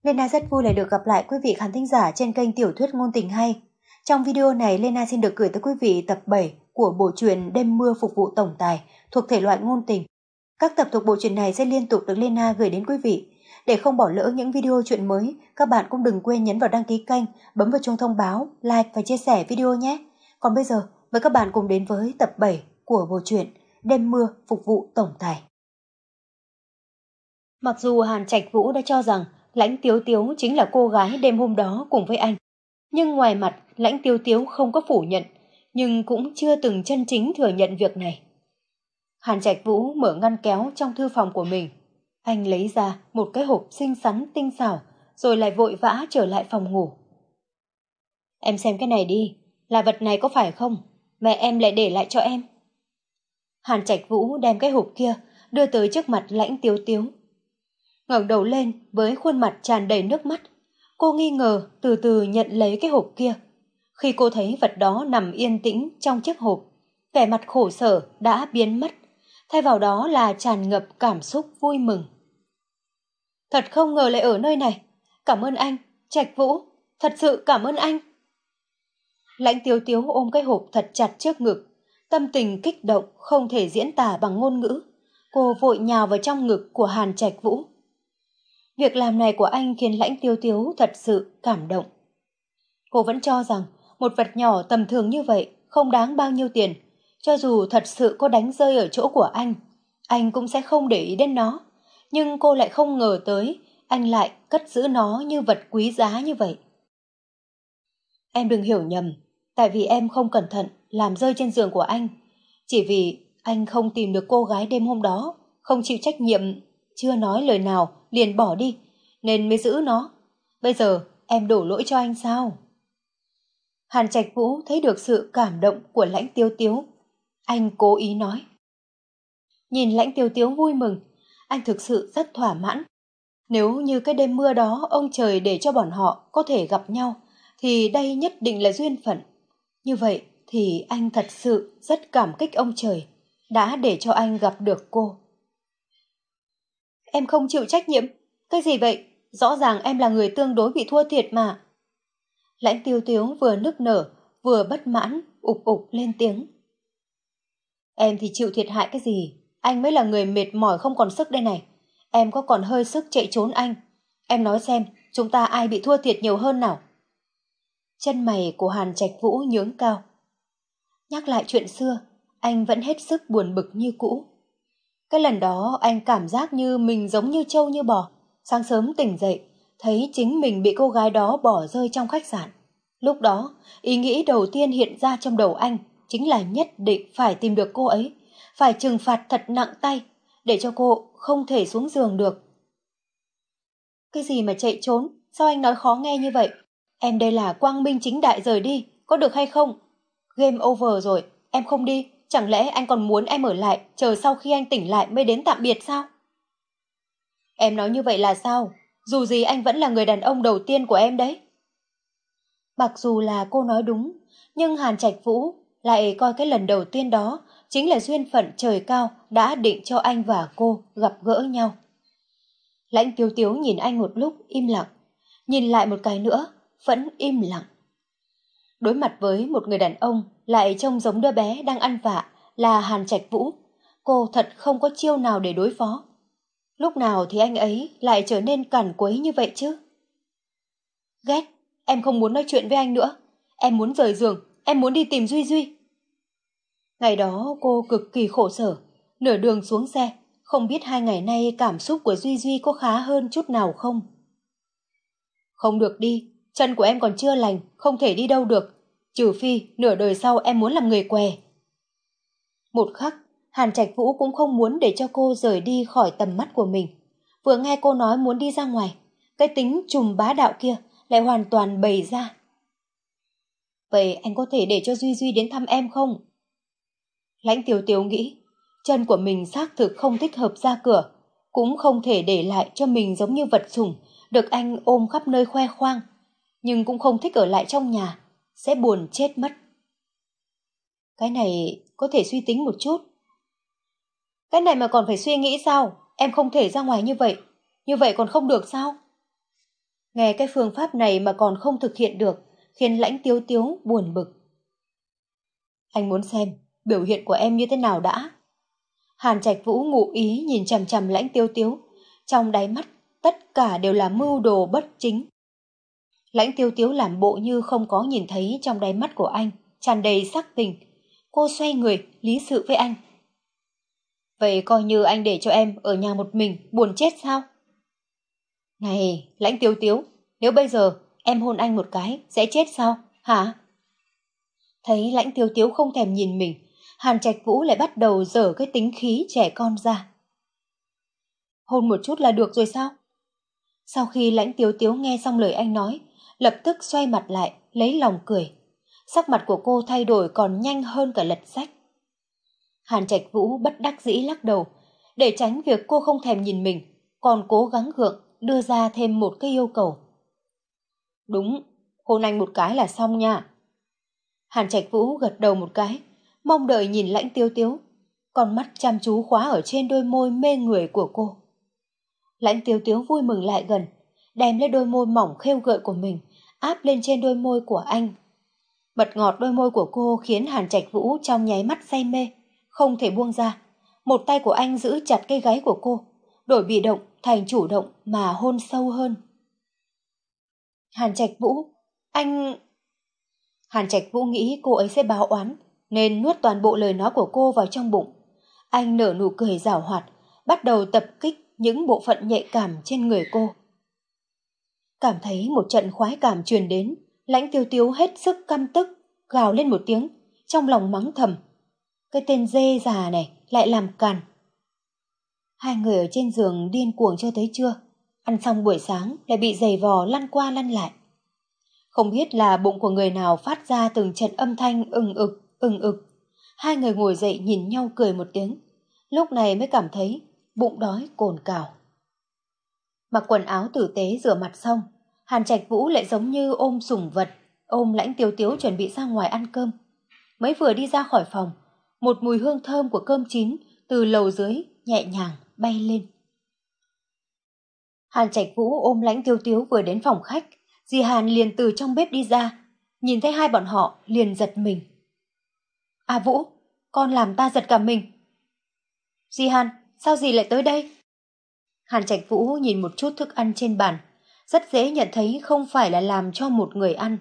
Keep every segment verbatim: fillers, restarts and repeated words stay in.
Lena rất vui lại được gặp lại quý vị khán thính giả trên kênh Tiểu thuyết ngôn tình hay. Trong video này, Lena xin được gửi tới quý vị tập bảy của bộ truyện Đêm mưa phục vụ tổng tài thuộc thể loại ngôn tình. Các tập thuộc bộ truyện này sẽ liên tục được Lena gửi đến quý vị. Để không bỏ lỡ những video truyện mới, các bạn cũng đừng quên nhấn vào đăng ký kênh, bấm vào chuông thông báo, like và chia sẻ video nhé. Còn bây giờ, mời các bạn cùng đến với tập bảy của bộ truyện Đêm mưa phục vụ tổng tài. Mặc dù Hàn Trạch Vũ đã cho rằng Lãnh Tiếu Tiếu chính là cô gái đêm hôm đó cùng với anh, nhưng ngoài mặt Lãnh Tiếu Tiếu không có phủ nhận, nhưng cũng chưa từng chân chính thừa nhận việc này. Hàn Trạch Vũ mở ngăn kéo trong thư phòng của mình. Anh lấy ra một cái hộp xinh xắn tinh xảo, rồi lại vội vã trở lại phòng ngủ. Em xem cái này đi, là vật này có phải không? Mẹ em lại để lại cho em. Hàn Trạch Vũ đem cái hộp kia đưa tới trước mặt Lãnh Tiếu Tiếu. Ngẩng đầu lên với khuôn mặt tràn đầy nước mắt, cô nghi ngờ từ từ nhận lấy cái hộp kia. Khi cô thấy vật đó nằm yên tĩnh trong chiếc hộp, vẻ mặt khổ sở đã biến mất, thay vào đó là tràn ngập cảm xúc vui mừng. Thật không ngờ lại ở nơi này, cảm ơn anh, Trạch Vũ, thật sự cảm ơn anh. Lãnh Tiếu Tiếu ôm cái hộp thật chặt trước ngực, tâm tình kích động không thể diễn tả bằng ngôn ngữ. Cô vội nhào vào trong ngực của Hàn Trạch Vũ. Việc làm này của anh khiến Lãnh Tiếu Tiếu thật sự cảm động. Cô vẫn cho rằng một vật nhỏ tầm thường như vậy không đáng bao nhiêu tiền. Cho dù thật sự có đánh rơi ở chỗ của anh, anh cũng sẽ không để ý đến nó. Nhưng cô lại không ngờ tới anh lại cất giữ nó như vật quý giá như vậy. Em đừng hiểu nhầm, tại vì em không cẩn thận làm rơi trên giường của anh. Chỉ vì anh không tìm được cô gái đêm hôm đó, không chịu trách nhiệm, chưa nói lời nào liền bỏ đi, nên mới giữ nó. Bây giờ em đổ lỗi cho anh sao? Hàn Trạch Vũ thấy được sự cảm động của Lãnh Tiếu Tiếu. Anh cố ý nói. Nhìn Lãnh Tiếu Tiếu vui mừng, anh thực sự rất thỏa mãn. Nếu như cái đêm mưa đó ông trời để cho bọn họ có thể gặp nhau, thì đây nhất định là duyên phận. Như vậy thì anh thật sự rất cảm kích ông trời đã để cho anh gặp được cô. Em không chịu trách nhiệm. Cái gì vậy? Rõ ràng em là người tương đối bị thua thiệt mà. Lãnh Tiếu Tiếu vừa nức nở, vừa bất mãn, ục ục lên tiếng. Em thì chịu thiệt hại cái gì? Anh mới là người mệt mỏi không còn sức đây này. Em có còn hơi sức chạy trốn anh. Em nói xem, chúng ta ai bị thua thiệt nhiều hơn nào? Chân mày của Hàn Trạch Vũ nhướng cao. Nhắc lại chuyện xưa, anh vẫn hết sức buồn bực như cũ. Cái lần đó anh cảm giác như mình giống như trâu như bò. Sáng sớm tỉnh dậy, thấy chính mình bị cô gái đó bỏ rơi trong khách sạn. Lúc đó, ý nghĩ đầu tiên hiện ra trong đầu anh chính là nhất định phải tìm được cô ấy, phải trừng phạt thật nặng tay, để cho cô không thể xuống giường được. Cái gì mà chạy trốn, sao anh nói khó nghe như vậy? Em đây là quang minh chính đại rời đi, có được hay không? Game over rồi, em không đi, chẳng lẽ anh còn muốn em ở lại, chờ sau khi anh tỉnh lại mới đến tạm biệt sao? Em nói như vậy là sao? Dù gì anh vẫn là người đàn ông đầu tiên của em đấy. Mặc dù là cô nói đúng, nhưng Hàn Trạch Vũ lại coi cái lần đầu tiên đó chính là duyên phận trời cao đã định cho anh và cô gặp gỡ nhau. Lãnh Tiếu Tiếu nhìn anh một lúc im lặng, nhìn lại một cái nữa, vẫn im lặng. Đối mặt với một người đàn ông lại trông giống đứa bé đang ăn vạ là Hàn Trạch Vũ, cô thật không có chiêu nào để đối phó. Lúc nào thì anh ấy lại trở nên cản quấy như vậy chứ? Ghét, em không muốn nói chuyện với anh nữa. Em muốn rời giường, em muốn đi tìm Duy Duy. Ngày đó cô cực kỳ khổ sở, nửa đường xuống xe, không biết hai ngày nay cảm xúc của Duy Duy có khá hơn chút nào không? Không được đi, chân của em còn chưa lành, không thể đi đâu được, trừ phi nửa đời sau em muốn làm người què. Một khắc, Hàn Trạch Vũ cũng không muốn để cho cô rời đi khỏi tầm mắt của mình. Vừa nghe cô nói muốn đi ra ngoài, cái tính trùm bá đạo kia lại hoàn toàn bày ra. Vậy anh có thể để cho Duy Duy đến thăm em không? Lãnh Tiếu Tiếu nghĩ, chân của mình xác thực không thích hợp ra cửa, cũng không thể để lại cho mình giống như vật sủng, được anh ôm khắp nơi khoe khoang, nhưng cũng không thích ở lại trong nhà, sẽ buồn chết mất. Cái này có thể suy tính một chút. Cái này mà còn phải suy nghĩ sao? Em không thể ra ngoài như vậy. Như vậy còn không được sao? Nghe cái phương pháp này mà còn không thực hiện được, khiến Lãnh Tiếu Tiếu buồn bực. Anh muốn xem biểu hiện của em như thế nào đã. Hàn Trạch Vũ ngụ ý nhìn chằm chằm Lãnh Tiếu Tiếu, trong đáy mắt tất cả đều là mưu đồ bất chính. Lãnh Tiếu Tiếu làm bộ như không có nhìn thấy trong đáy mắt của anh tràn đầy sắc tình. Cô xoay người lý sự với anh. Vậy coi như anh để cho em ở nhà một mình buồn chết sao? Này, Lãnh Tiếu Tiếu, nếu bây giờ em hôn anh một cái sẽ chết sao, hả? Thấy Lãnh Tiếu Tiếu không thèm nhìn mình, Hàn Trạch Vũ lại bắt đầu dở cái tính khí trẻ con ra. Hôn một chút là được rồi sao? Sau khi Lãnh Tiếu Tiếu nghe xong lời anh nói, lập tức xoay mặt lại, lấy lòng cười. Sắc mặt của cô thay đổi còn nhanh hơn cả lật sách. Hàn Trạch Vũ bất đắc dĩ lắc đầu, để tránh việc cô không thèm nhìn mình, còn cố gắng gượng đưa ra thêm một cái yêu cầu. Đúng, hôn anh một cái là xong nha. Hàn Trạch Vũ gật đầu một cái, mong đợi nhìn Lãnh Tiếu Tiếu, con mắt chăm chú khóa ở trên đôi môi mê người của cô. Lãnh Tiếu Tiếu vui mừng lại gần, đem lấy đôi môi mỏng khêu gợi của mình, áp lên trên đôi môi của anh. Mật ngọt đôi môi của cô khiến Hàn Trạch Vũ trong nháy mắt say mê, không thể buông ra. Một tay của anh giữ chặt cây gáy của cô, đổi bị động thành chủ động mà hôn sâu hơn. Hàn Trạch Vũ, anh... Hàn Trạch Vũ nghĩ cô ấy sẽ báo oán, nên nuốt toàn bộ lời nói của cô vào trong bụng. Anh nở nụ cười giảo hoạt, bắt đầu tập kích những bộ phận nhạy cảm trên người cô. Cảm thấy một trận khoái cảm truyền đến, Lãnh Tiếu Tiếu hết sức căm tức, gào lên một tiếng, trong lòng mắng thầm. Cái tên dê già này lại làm càn. Hai người ở trên giường điên cuồng cho tới trưa, ăn xong buổi sáng lại bị giày vò lăn qua lăn lại. Không biết là bụng của người nào phát ra từng trận âm thanh ừng ực, ừng ực. Hai người ngồi dậy nhìn nhau cười một tiếng, lúc này mới cảm thấy bụng đói cồn cào. Mặc quần áo tử tế rửa mặt xong, Hàn Trạch Vũ lại giống như ôm sủng vật, ôm Lãnh Tiếu Tiếu chuẩn bị ra ngoài ăn cơm. Mới vừa đi ra khỏi phòng, một mùi hương thơm của cơm chín từ lầu dưới nhẹ nhàng bay lên. Hàn Trạch Vũ ôm Lãnh Tiếu Tiếu vừa đến phòng khách, dì Hàn liền từ trong bếp đi ra, nhìn thấy hai bọn họ liền giật mình. À Vũ, con làm ta giật cả mình. Dì Hàn, sao dì lại tới đây? Hàn Trạch Vũ nhìn một chút thức ăn trên bàn, rất dễ nhận thấy không phải là làm cho một người ăn.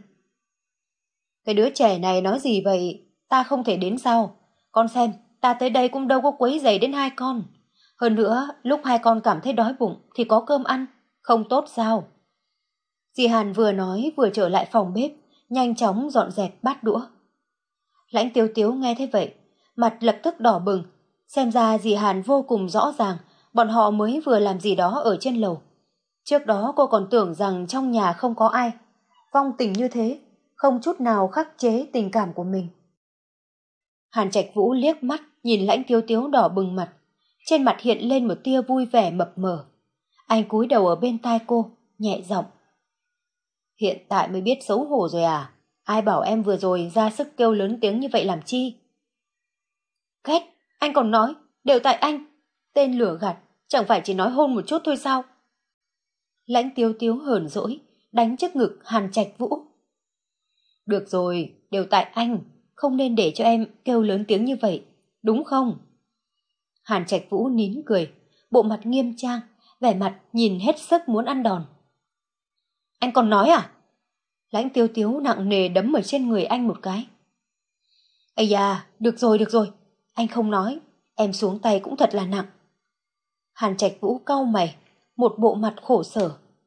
Cái đứa trẻ này nói gì vậy, ta không thể đến sao? Con xem, ta tới đây cũng đâu có quấy rầy đến hai con. Hơn nữa, lúc hai con cảm thấy đói bụng thì có cơm ăn, không tốt sao? Dì Hàn vừa nói vừa trở lại phòng bếp, nhanh chóng dọn dẹp bát đũa. Lãnh Tiếu Tiếu nghe thế vậy, mặt lập tức đỏ bừng, xem ra dì Hàn vô cùng rõ ràng, bọn họ mới vừa làm gì đó ở trên lầu. Trước đó cô còn tưởng rằng trong nhà không có ai, vong tình như thế, không chút nào khắc chế tình cảm của mình. Hàn Trạch Vũ liếc mắt nhìn Lãnh Tiếu Tiếu đỏ bừng mặt, trên mặt hiện lên một tia vui vẻ mập mờ. Anh cúi đầu ở bên tai cô, nhẹ giọng. Hiện tại mới biết xấu hổ rồi à? Ai bảo em vừa rồi ra sức kêu lớn tiếng như vậy làm chi? Ghét, anh còn nói, đều tại anh. Tên lửa gạt, chẳng phải chỉ nói hôn một chút thôi sao? Lãnh Tiếu Tiếu hờn dỗi, đánh trước ngực Hàn Trạch Vũ. Được rồi, đều tại anh, không nên để cho em kêu lớn tiếng như vậy, đúng không? Hàn Trạch Vũ nín cười, bộ mặt nghiêm trang, vẻ mặt nhìn hết sức muốn ăn đòn. Anh còn nói à? Lãnh Tiếu Tiếu nặng nề đấm ở trên người anh một cái. Ây da, được rồi, được rồi, anh không nói, em xuống tay cũng thật là nặng. Hàn Trạch Vũ cau mày, một bộ mặt khổ sở.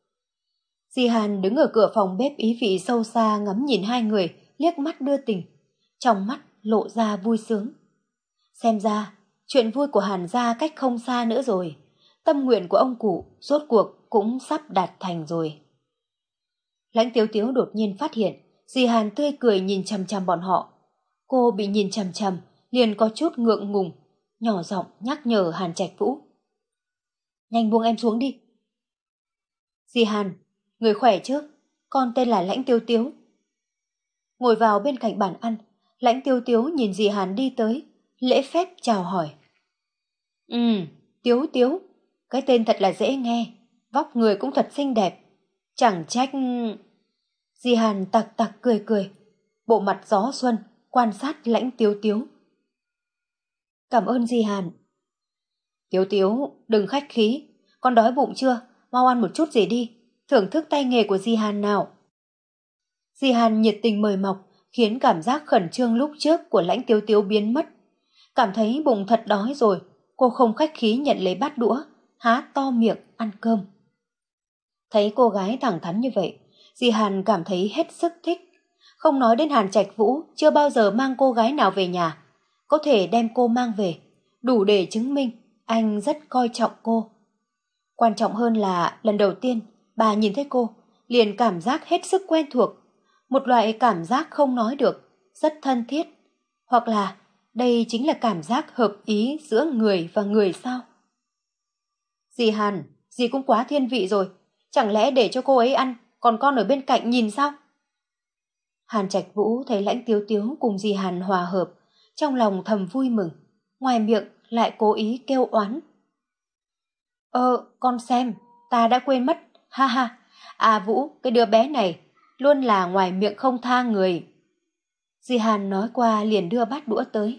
Dì Hàn đứng ở cửa phòng bếp ý vị sâu xa ngắm nhìn hai người, liếc mắt đưa tình, trong mắt lộ ra vui sướng. Xem ra, chuyện vui của Hàn gia cách không xa nữa rồi, tâm nguyện của ông cụ rốt cuộc cũng sắp đạt thành rồi. Lãnh Tiếu Tiếu đột nhiên phát hiện, dì Hàn tươi cười nhìn chằm chằm bọn họ. Cô bị nhìn chằm chằm, liền có chút ngượng ngùng, nhỏ giọng nhắc nhở Hàn Trạch Vũ. Nhanh buông em xuống đi. Dì Hàn, người khỏe chứ, con tên là Lãnh Tiếu Tiếu. Ngồi vào bên cạnh bàn ăn, Lãnh Tiếu Tiếu nhìn dì Hàn đi tới, lễ phép chào hỏi. Ừ, Tiếu Tiếu, cái tên thật là dễ nghe, vóc người cũng thật xinh đẹp. Chẳng trách... Di Hàn tặc tặc cười cười, bộ mặt gió xuân, quan sát Lãnh Tiếu Tiếu. Cảm ơn Di Hàn. Tiếu Tiếu, đừng khách khí, con đói bụng chưa? Mau ăn một chút gì đi, thưởng thức tay nghề của Di Hàn nào. Di Hàn nhiệt tình mời mọc, khiến cảm giác khẩn trương lúc trước của Lãnh Tiếu Tiếu biến mất. Cảm thấy bụng thật đói rồi, cô không khách khí nhận lấy bát đũa, há to miệng ăn cơm. Thấy cô gái thẳng thắn như vậy, Di Hàn cảm thấy hết sức thích. Không nói đến Hàn Trạch Vũ chưa bao giờ mang cô gái nào về nhà, có thể đem cô mang về, đủ để chứng minh anh rất coi trọng cô. Quan trọng hơn là lần đầu tiên bà nhìn thấy cô, liền cảm giác hết sức quen thuộc, một loại cảm giác không nói được, rất thân thiết. Hoặc là đây chính là cảm giác hợp ý giữa người và người sao? Dì Hàn, dì cũng quá thiên vị rồi, chẳng lẽ để cho cô ấy ăn, còn con ở bên cạnh nhìn sao? Hàn Trạch Vũ thấy Lãnh Tiếu Tiếu cùng dì Hàn hòa hợp, trong lòng thầm vui mừng, ngoài miệng lại cố ý kêu oán. Ờ, con xem, ta đã quên mất, ha ha, à Vũ, cái đứa bé này, luôn là ngoài miệng không tha người. Dì Hàn nói qua liền đưa bát đũa tới.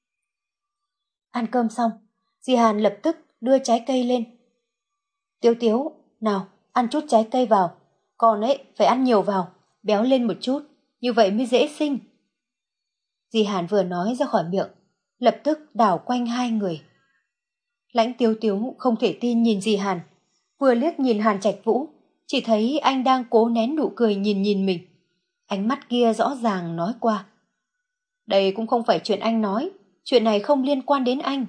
Ăn cơm xong, dì Hàn lập tức đưa trái cây lên. Tiếu Tiếu, nào, ăn chút trái cây vào, con ấy phải ăn nhiều vào, béo lên một chút, như vậy mới dễ sinh. Dì Hàn vừa nói ra khỏi miệng, lập tức đảo quanh hai người. Lãnh Tiếu Tiếu không thể tin nhìn dì Hàn, vừa liếc nhìn Hàn Trạch Vũ, chỉ thấy anh đang cố nén nụ cười nhìn nhìn mình. Ánh mắt kia rõ ràng nói qua. Đây cũng không phải chuyện anh nói, chuyện này không liên quan đến anh.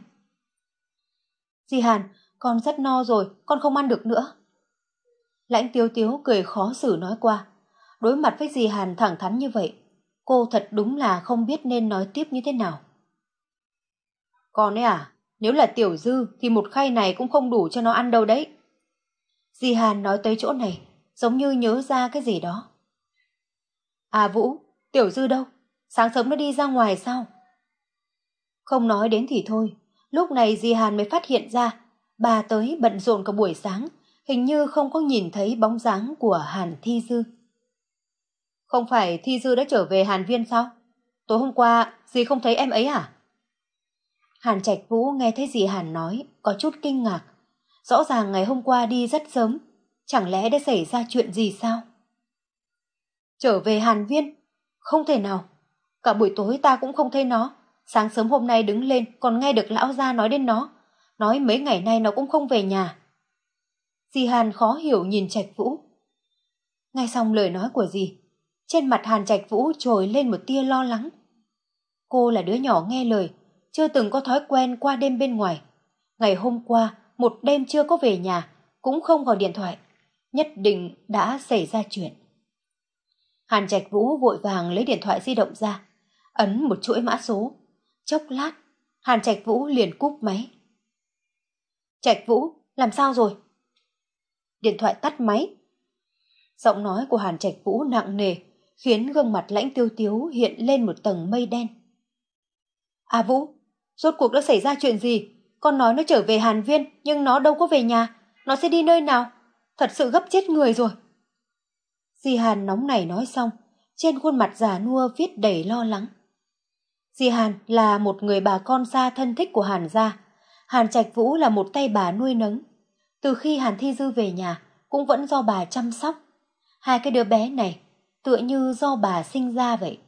Dì Hàn, con rất no rồi, con không ăn được nữa. Lãnh Tiếu Tiếu cười khó xử nói qua. Đối mặt với dì Hàn thẳng thắn như vậy, cô thật đúng là không biết nên nói tiếp như thế nào. Con ấy à, nếu là Tiểu Dư thì một khay này cũng không đủ cho nó ăn đâu đấy. Dì Hàn nói tới chỗ này, giống như nhớ ra cái gì đó. À Vũ, Tiểu Dư đâu? Sáng sớm nó đi ra ngoài sao? Không nói đến thì thôi, lúc này dì Hàn mới phát hiện ra, bà tới bận rộn cả buổi sáng, hình như không có nhìn thấy bóng dáng của Hàn Thi Dư. Không phải Thi Dư đã trở về Hàn Viên sao? Tối hôm qua, dì không thấy em ấy à? Hàn Trạch Vũ nghe thấy dì Hàn nói, có chút kinh ngạc. Rõ ràng ngày hôm qua đi rất sớm, chẳng lẽ đã xảy ra chuyện gì sao? Trở về Hàn Viên? Không thể nào. Cả buổi tối ta cũng không thấy nó. Sáng sớm hôm nay đứng lên còn nghe được lão gia nói đến nó. Nói mấy ngày nay nó cũng không về nhà. Dì Hàn khó hiểu nhìn Trạch Vũ. Nghe xong lời nói của dì, trên mặt Hàn Trạch Vũ trồi lên một tia lo lắng. Cô là đứa nhỏ nghe lời, chưa từng có thói quen qua đêm bên ngoài. Ngày hôm qua, một đêm chưa có về nhà, cũng không gọi điện thoại. Nhất định đã xảy ra chuyện. Hàn Trạch Vũ vội vàng lấy điện thoại di động ra, ấn một chuỗi mã số. Chốc lát, Hàn Trạch Vũ liền cúp máy. Trạch Vũ, làm sao rồi? Điện thoại tắt máy. Giọng nói của Hàn Trạch Vũ nặng nề, khiến gương mặt Lãnh Tiêu Tiếu hiện lên một tầng mây đen. À Vũ, rốt cuộc đã xảy ra chuyện gì? Con nói nó trở về Hàn Viên, nhưng nó đâu có về nhà. Nó sẽ đi nơi nào? Thật sự gấp chết người rồi. Dì Hàn nóng nảy nói xong, trên khuôn mặt già nua viết đầy lo lắng. Dì Hàn là một người bà con xa thân thích của Hàn gia. Hàn Trạch Vũ là một tay bà nuôi nấng. Từ khi Hàn Thi Dư về nhà, cũng vẫn do bà chăm sóc. Hai cái đứa bé này tựa như do bà sinh ra vậy.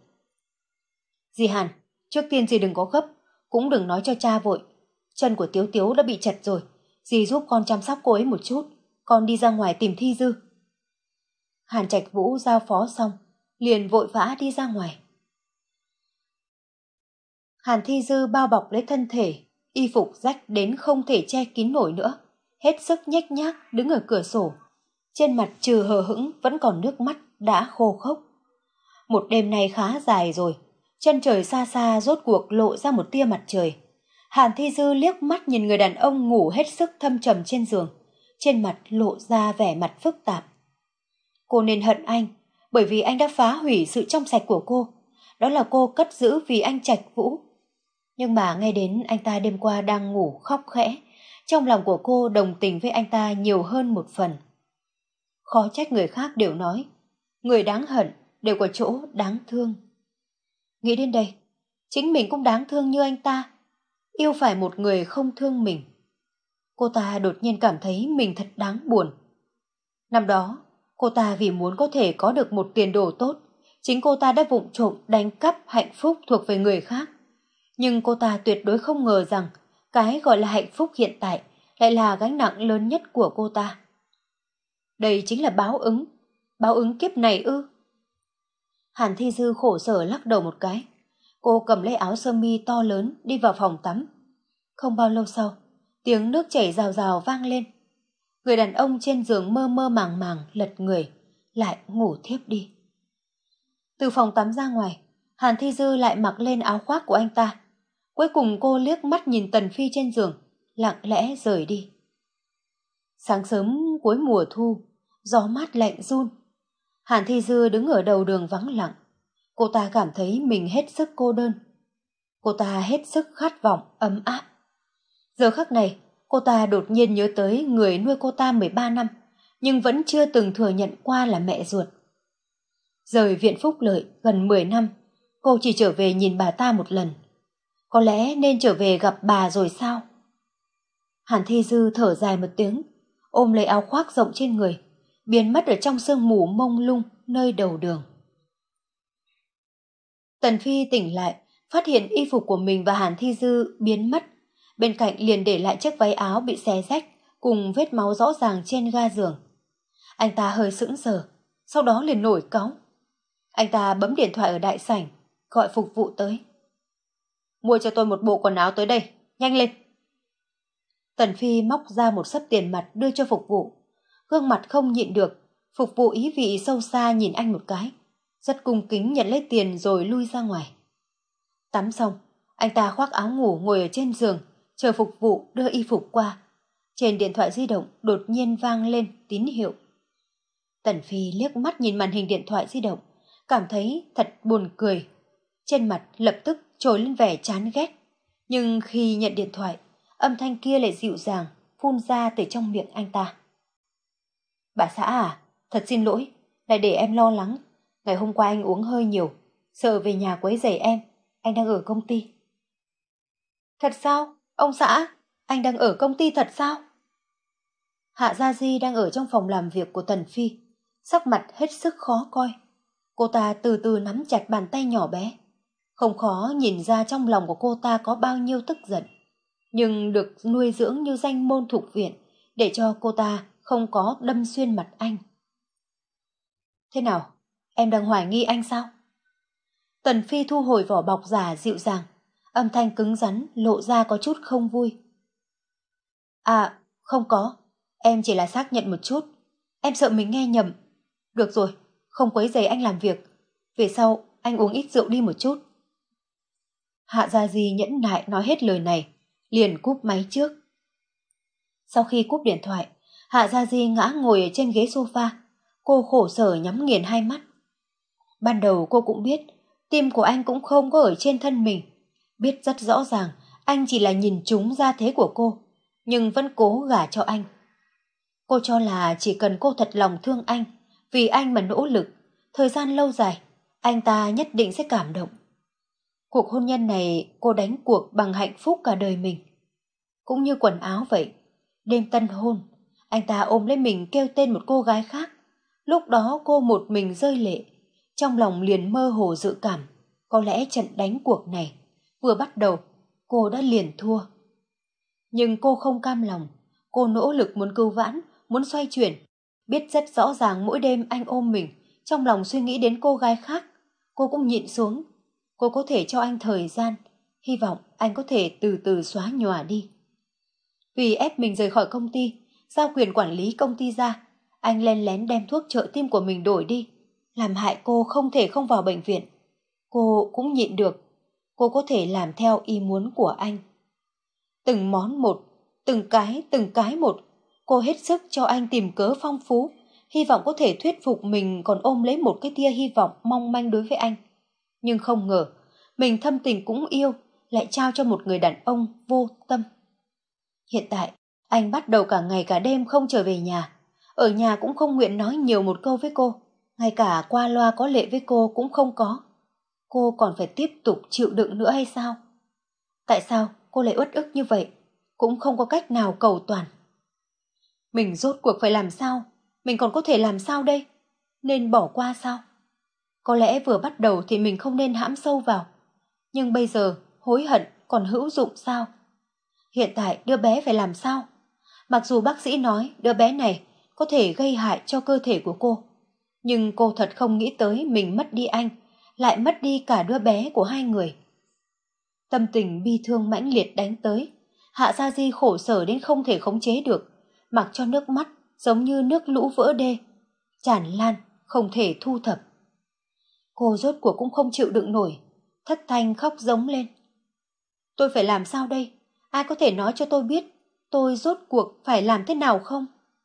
Dì Hàn, trước tiên dì đừng có gấp, cũng đừng nói cho cha vội. Chân của Tiếu Tiếu đã bị chật rồi, dì giúp con chăm sóc cô ấy một chút, con đi ra ngoài tìm Thi Dư. Hàn Trạch Vũ giao phó xong, liền vội vã đi ra ngoài. Hàn Thi Dư bao bọc lấy thân thể, y phục rách đến không thể che kín nổi nữa, hết sức nhếch nhác đứng ở cửa sổ. Trên mặt trừ hờ hững vẫn còn nước mắt đã khô khốc. Một đêm nay khá dài rồi, chân trời xa xa rốt cuộc lộ ra một tia mặt trời. Hàn Thi Dư liếc mắt nhìn người đàn ông ngủ hết sức thâm trầm trên giường, trên mặt lộ ra vẻ mặt phức tạp. Cô nên hận anh, bởi vì anh đã phá hủy sự trong sạch của cô. Đó là cô cất giữ vì anh Trạch Vũ. Nhưng mà nghe đến anh ta đêm qua đang ngủ khóc khẽ, trong lòng của cô đồng tình với anh ta nhiều hơn một phần. Khó trách người khác đều nói, người đáng hận đều có chỗ đáng thương. Nghĩ đến đây, chính mình cũng đáng thương như anh ta, yêu phải một người không thương mình. Cô ta đột nhiên cảm thấy mình thật đáng buồn. Năm đó, cô ta vì muốn có thể có được một tiền đồ tốt, chính cô ta đã vụng trộm đánh cắp hạnh phúc thuộc về người khác. Nhưng cô ta tuyệt đối không ngờ rằng cái gọi là hạnh phúc hiện tại lại là gánh nặng lớn nhất của cô ta. Đây chính là báo ứng, báo ứng kiếp này ư? Hàn Thi Dư khổ sở lắc đầu một cái. Cô cầm lấy áo sơ mi to lớn đi vào phòng tắm. Không bao lâu sau, tiếng nước chảy rào rào vang lên. Người đàn ông trên giường mơ mơ màng màng lật người, lại ngủ thiếp đi. Từ phòng tắm ra ngoài, Hàn Thi Dư lại mặc lên áo khoác của anh ta. Cuối cùng cô liếc mắt nhìn Tần Phi trên giường, lặng lẽ rời đi. Sáng sớm cuối mùa thu, gió mát lạnh run. Hàn Thi Dư đứng ở đầu đường vắng lặng. Cô ta cảm thấy mình hết sức cô đơn. Cô ta hết sức khát vọng ấm áp. Giờ khắc này, cô ta đột nhiên nhớ tới người nuôi cô ta mười ba năm, nhưng vẫn chưa từng thừa nhận qua là mẹ ruột. Rời viện Phúc Lợi gần mười năm, cô chỉ trở về nhìn bà ta một lần. Có lẽ nên trở về gặp bà rồi sao? Hàn Thi Dư thở dài một tiếng, ôm lấy áo khoác rộng trên người, biến mất ở trong sương mù mông lung nơi đầu đường. Tần Phi tỉnh lại, phát hiện y phục của mình và Hàn Thi Dư biến mất. Bên cạnh liền để lại chiếc váy áo bị xé rách cùng vết máu rõ ràng trên ga giường. Anh ta hơi sững sờ, sau đó liền nổi cáu. Anh ta bấm điện thoại ở đại sảnh, gọi phục vụ tới. Mua cho tôi một bộ quần áo tới đây, nhanh lên. Tần Phi móc ra một xấp tiền mặt đưa cho phục vụ. Gương mặt không nhịn được, phục vụ ý vị sâu xa nhìn anh một cái, rất cung kính nhận lấy tiền rồi lui ra ngoài. Tắm xong, anh ta khoác áo ngủ ngồi ở trên giường, chờ phục vụ đưa y phục qua. Trên điện thoại di động đột nhiên vang lên tín hiệu. Tần Phi liếc mắt nhìn màn hình điện thoại di động, cảm thấy thật buồn cười. Trên mặt lập tức trồi lên vẻ chán ghét. Nhưng khi nhận điện thoại, âm thanh kia lại dịu dàng, phun ra từ trong miệng anh ta. Bà xã à, thật xin lỗi, lại để em lo lắng. Ngày hôm qua anh uống hơi nhiều, sợ về nhà quấy rầy em, anh đang ở công ty. Thật sao? Ông xã, anh đang ở công ty thật sao? Hạ Gia Di đang ở trong phòng làm việc của Tần Phi, sắc mặt hết sức khó coi. Cô ta từ từ nắm chặt bàn tay nhỏ bé. Không khó nhìn ra trong lòng của cô ta có bao nhiêu tức giận, nhưng được nuôi dưỡng như danh môn thục viện để cho cô ta không có đâm xuyên mặt anh. Thế nào? Em đang hoài nghi anh sao? Tần Phi thu hồi vỏ bọc giả dịu dàng, âm thanh cứng rắn lộ ra có chút không vui. À, không có, em chỉ là xác nhận một chút. Em sợ mình nghe nhầm. Được rồi, không quấy rầy anh làm việc. Về sau anh uống ít rượu đi một chút. Hạ Gia Di nhẫn nại nói hết lời này, liền cúp máy trước. Sau khi cúp điện thoại, Hạ Gia Di ngã ngồi ở trên ghế sofa. Cô khổ sở nhắm nghiền hai mắt. Ban đầu cô cũng biết tim của anh cũng không có ở trên thân mình, biết rất rõ ràng anh chỉ là nhìn trúng gia thế của cô, nhưng vẫn cố gả cho anh. Cô cho là chỉ cần cô thật lòng thương anh, vì anh mà nỗ lực, thời gian lâu dài, anh ta nhất định sẽ cảm động. Cuộc hôn nhân này cô đánh cuộc bằng hạnh phúc cả đời mình. Cũng như quần áo vậy, đêm tân hôn, anh ta ôm lấy mình kêu tên một cô gái khác. Lúc đó cô một mình rơi lệ, trong lòng liền mơ hồ dự cảm, có lẽ trận đánh cuộc này vừa bắt đầu cô đã liền thua. Nhưng cô không cam lòng, cô nỗ lực muốn cứu vãn, muốn xoay chuyển, biết rất rõ ràng mỗi đêm anh ôm mình, trong lòng suy nghĩ đến cô gái khác, cô cũng nhịn xuống. Cô có thể cho anh thời gian, hy vọng anh có thể từ từ xóa nhòa đi. Vì ép mình rời khỏi công ty, giao quyền quản lý công ty ra, anh len lén đem thuốc trợ tim của mình đổi đi, làm hại cô không thể không vào bệnh viện. Cô cũng nhịn được, cô có thể làm theo ý muốn của anh. Từng món một, từng cái, từng cái một, cô hết sức cho anh tìm cớ phong phú, hy vọng có thể thuyết phục mình còn ôm lấy một cái tia hy vọng mong manh đối với anh. Nhưng không ngờ, mình thâm tình cũng yêu, lại trao cho một người đàn ông vô tâm. Hiện tại, anh bắt đầu cả ngày cả đêm không trở về nhà. Ở nhà cũng không nguyện nói nhiều một câu với cô, ngay cả qua loa có lệ với cô cũng không có. Cô còn phải tiếp tục chịu đựng nữa hay sao? Tại sao cô lại uất ức như vậy, cũng không có cách nào cầu toàn? Mình rốt cuộc phải làm sao? Mình còn có thể làm sao đây? Nên bỏ qua sao? Có lẽ vừa bắt đầu thì mình không nên hãm sâu vào. Nhưng bây giờ hối hận còn hữu dụng sao? Hiện tại đứa bé phải làm sao? Mặc dù bác sĩ nói đứa bé này có thể gây hại cho cơ thể của cô, nhưng cô thật không nghĩ tới mình mất đi anh, lại mất đi cả đứa bé của hai người. Tâm tình bi thương mãnh liệt đánh tới, Hạ Gia Di khổ sở đến không thể khống chế được, mặc cho nước mắt giống như nước lũ vỡ đê, tràn lan không thể thu thập. Cô rốt cuộc cũng không chịu đựng nổi, thất thanh khóc giống lên. Tôi phải làm sao đây? Ai có thể nói cho tôi biết tôi rốt cuộc phải làm thế nào không?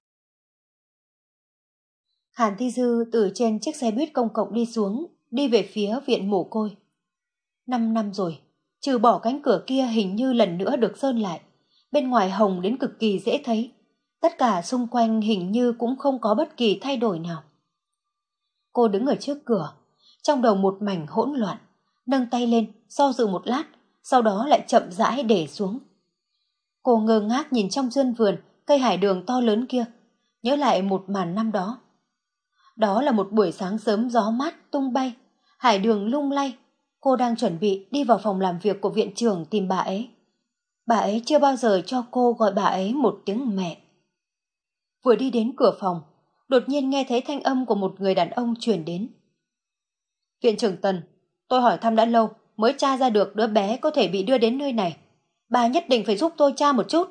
Hàn Thi Dư từ trên chiếc xe buýt công cộng đi xuống, đi về phía viện mồ côi. Năm năm rồi, trừ bỏ cánh cửa kia hình như lần nữa được sơn lại. Bên ngoài hồng đến cực kỳ dễ thấy. Tất cả xung quanh hình như cũng không có bất kỳ thay đổi nào. Cô đứng ở trước cửa, trong đầu một mảnh hỗn loạn, nâng tay lên, do dự một lát, sau đó lại chậm rãi để xuống. Cô ngơ ngác nhìn trong sân vườn, cây hải đường to lớn kia, nhớ lại một màn năm đó. Đó là một buổi sáng sớm gió mát tung bay, hải đường lung lay. Cô đang chuẩn bị đi vào phòng làm việc của viện trưởng tìm bà ấy. Bà ấy chưa bao giờ cho cô gọi bà ấy một tiếng mẹ. Vừa đi đến cửa phòng, đột nhiên nghe thấy thanh âm của một người đàn ông truyền đến. Viện trưởng Tần, tôi hỏi thăm đã lâu mới tra ra được đứa bé có thể bị đưa đến nơi này. Bà nhất định phải giúp tôi tra một chút.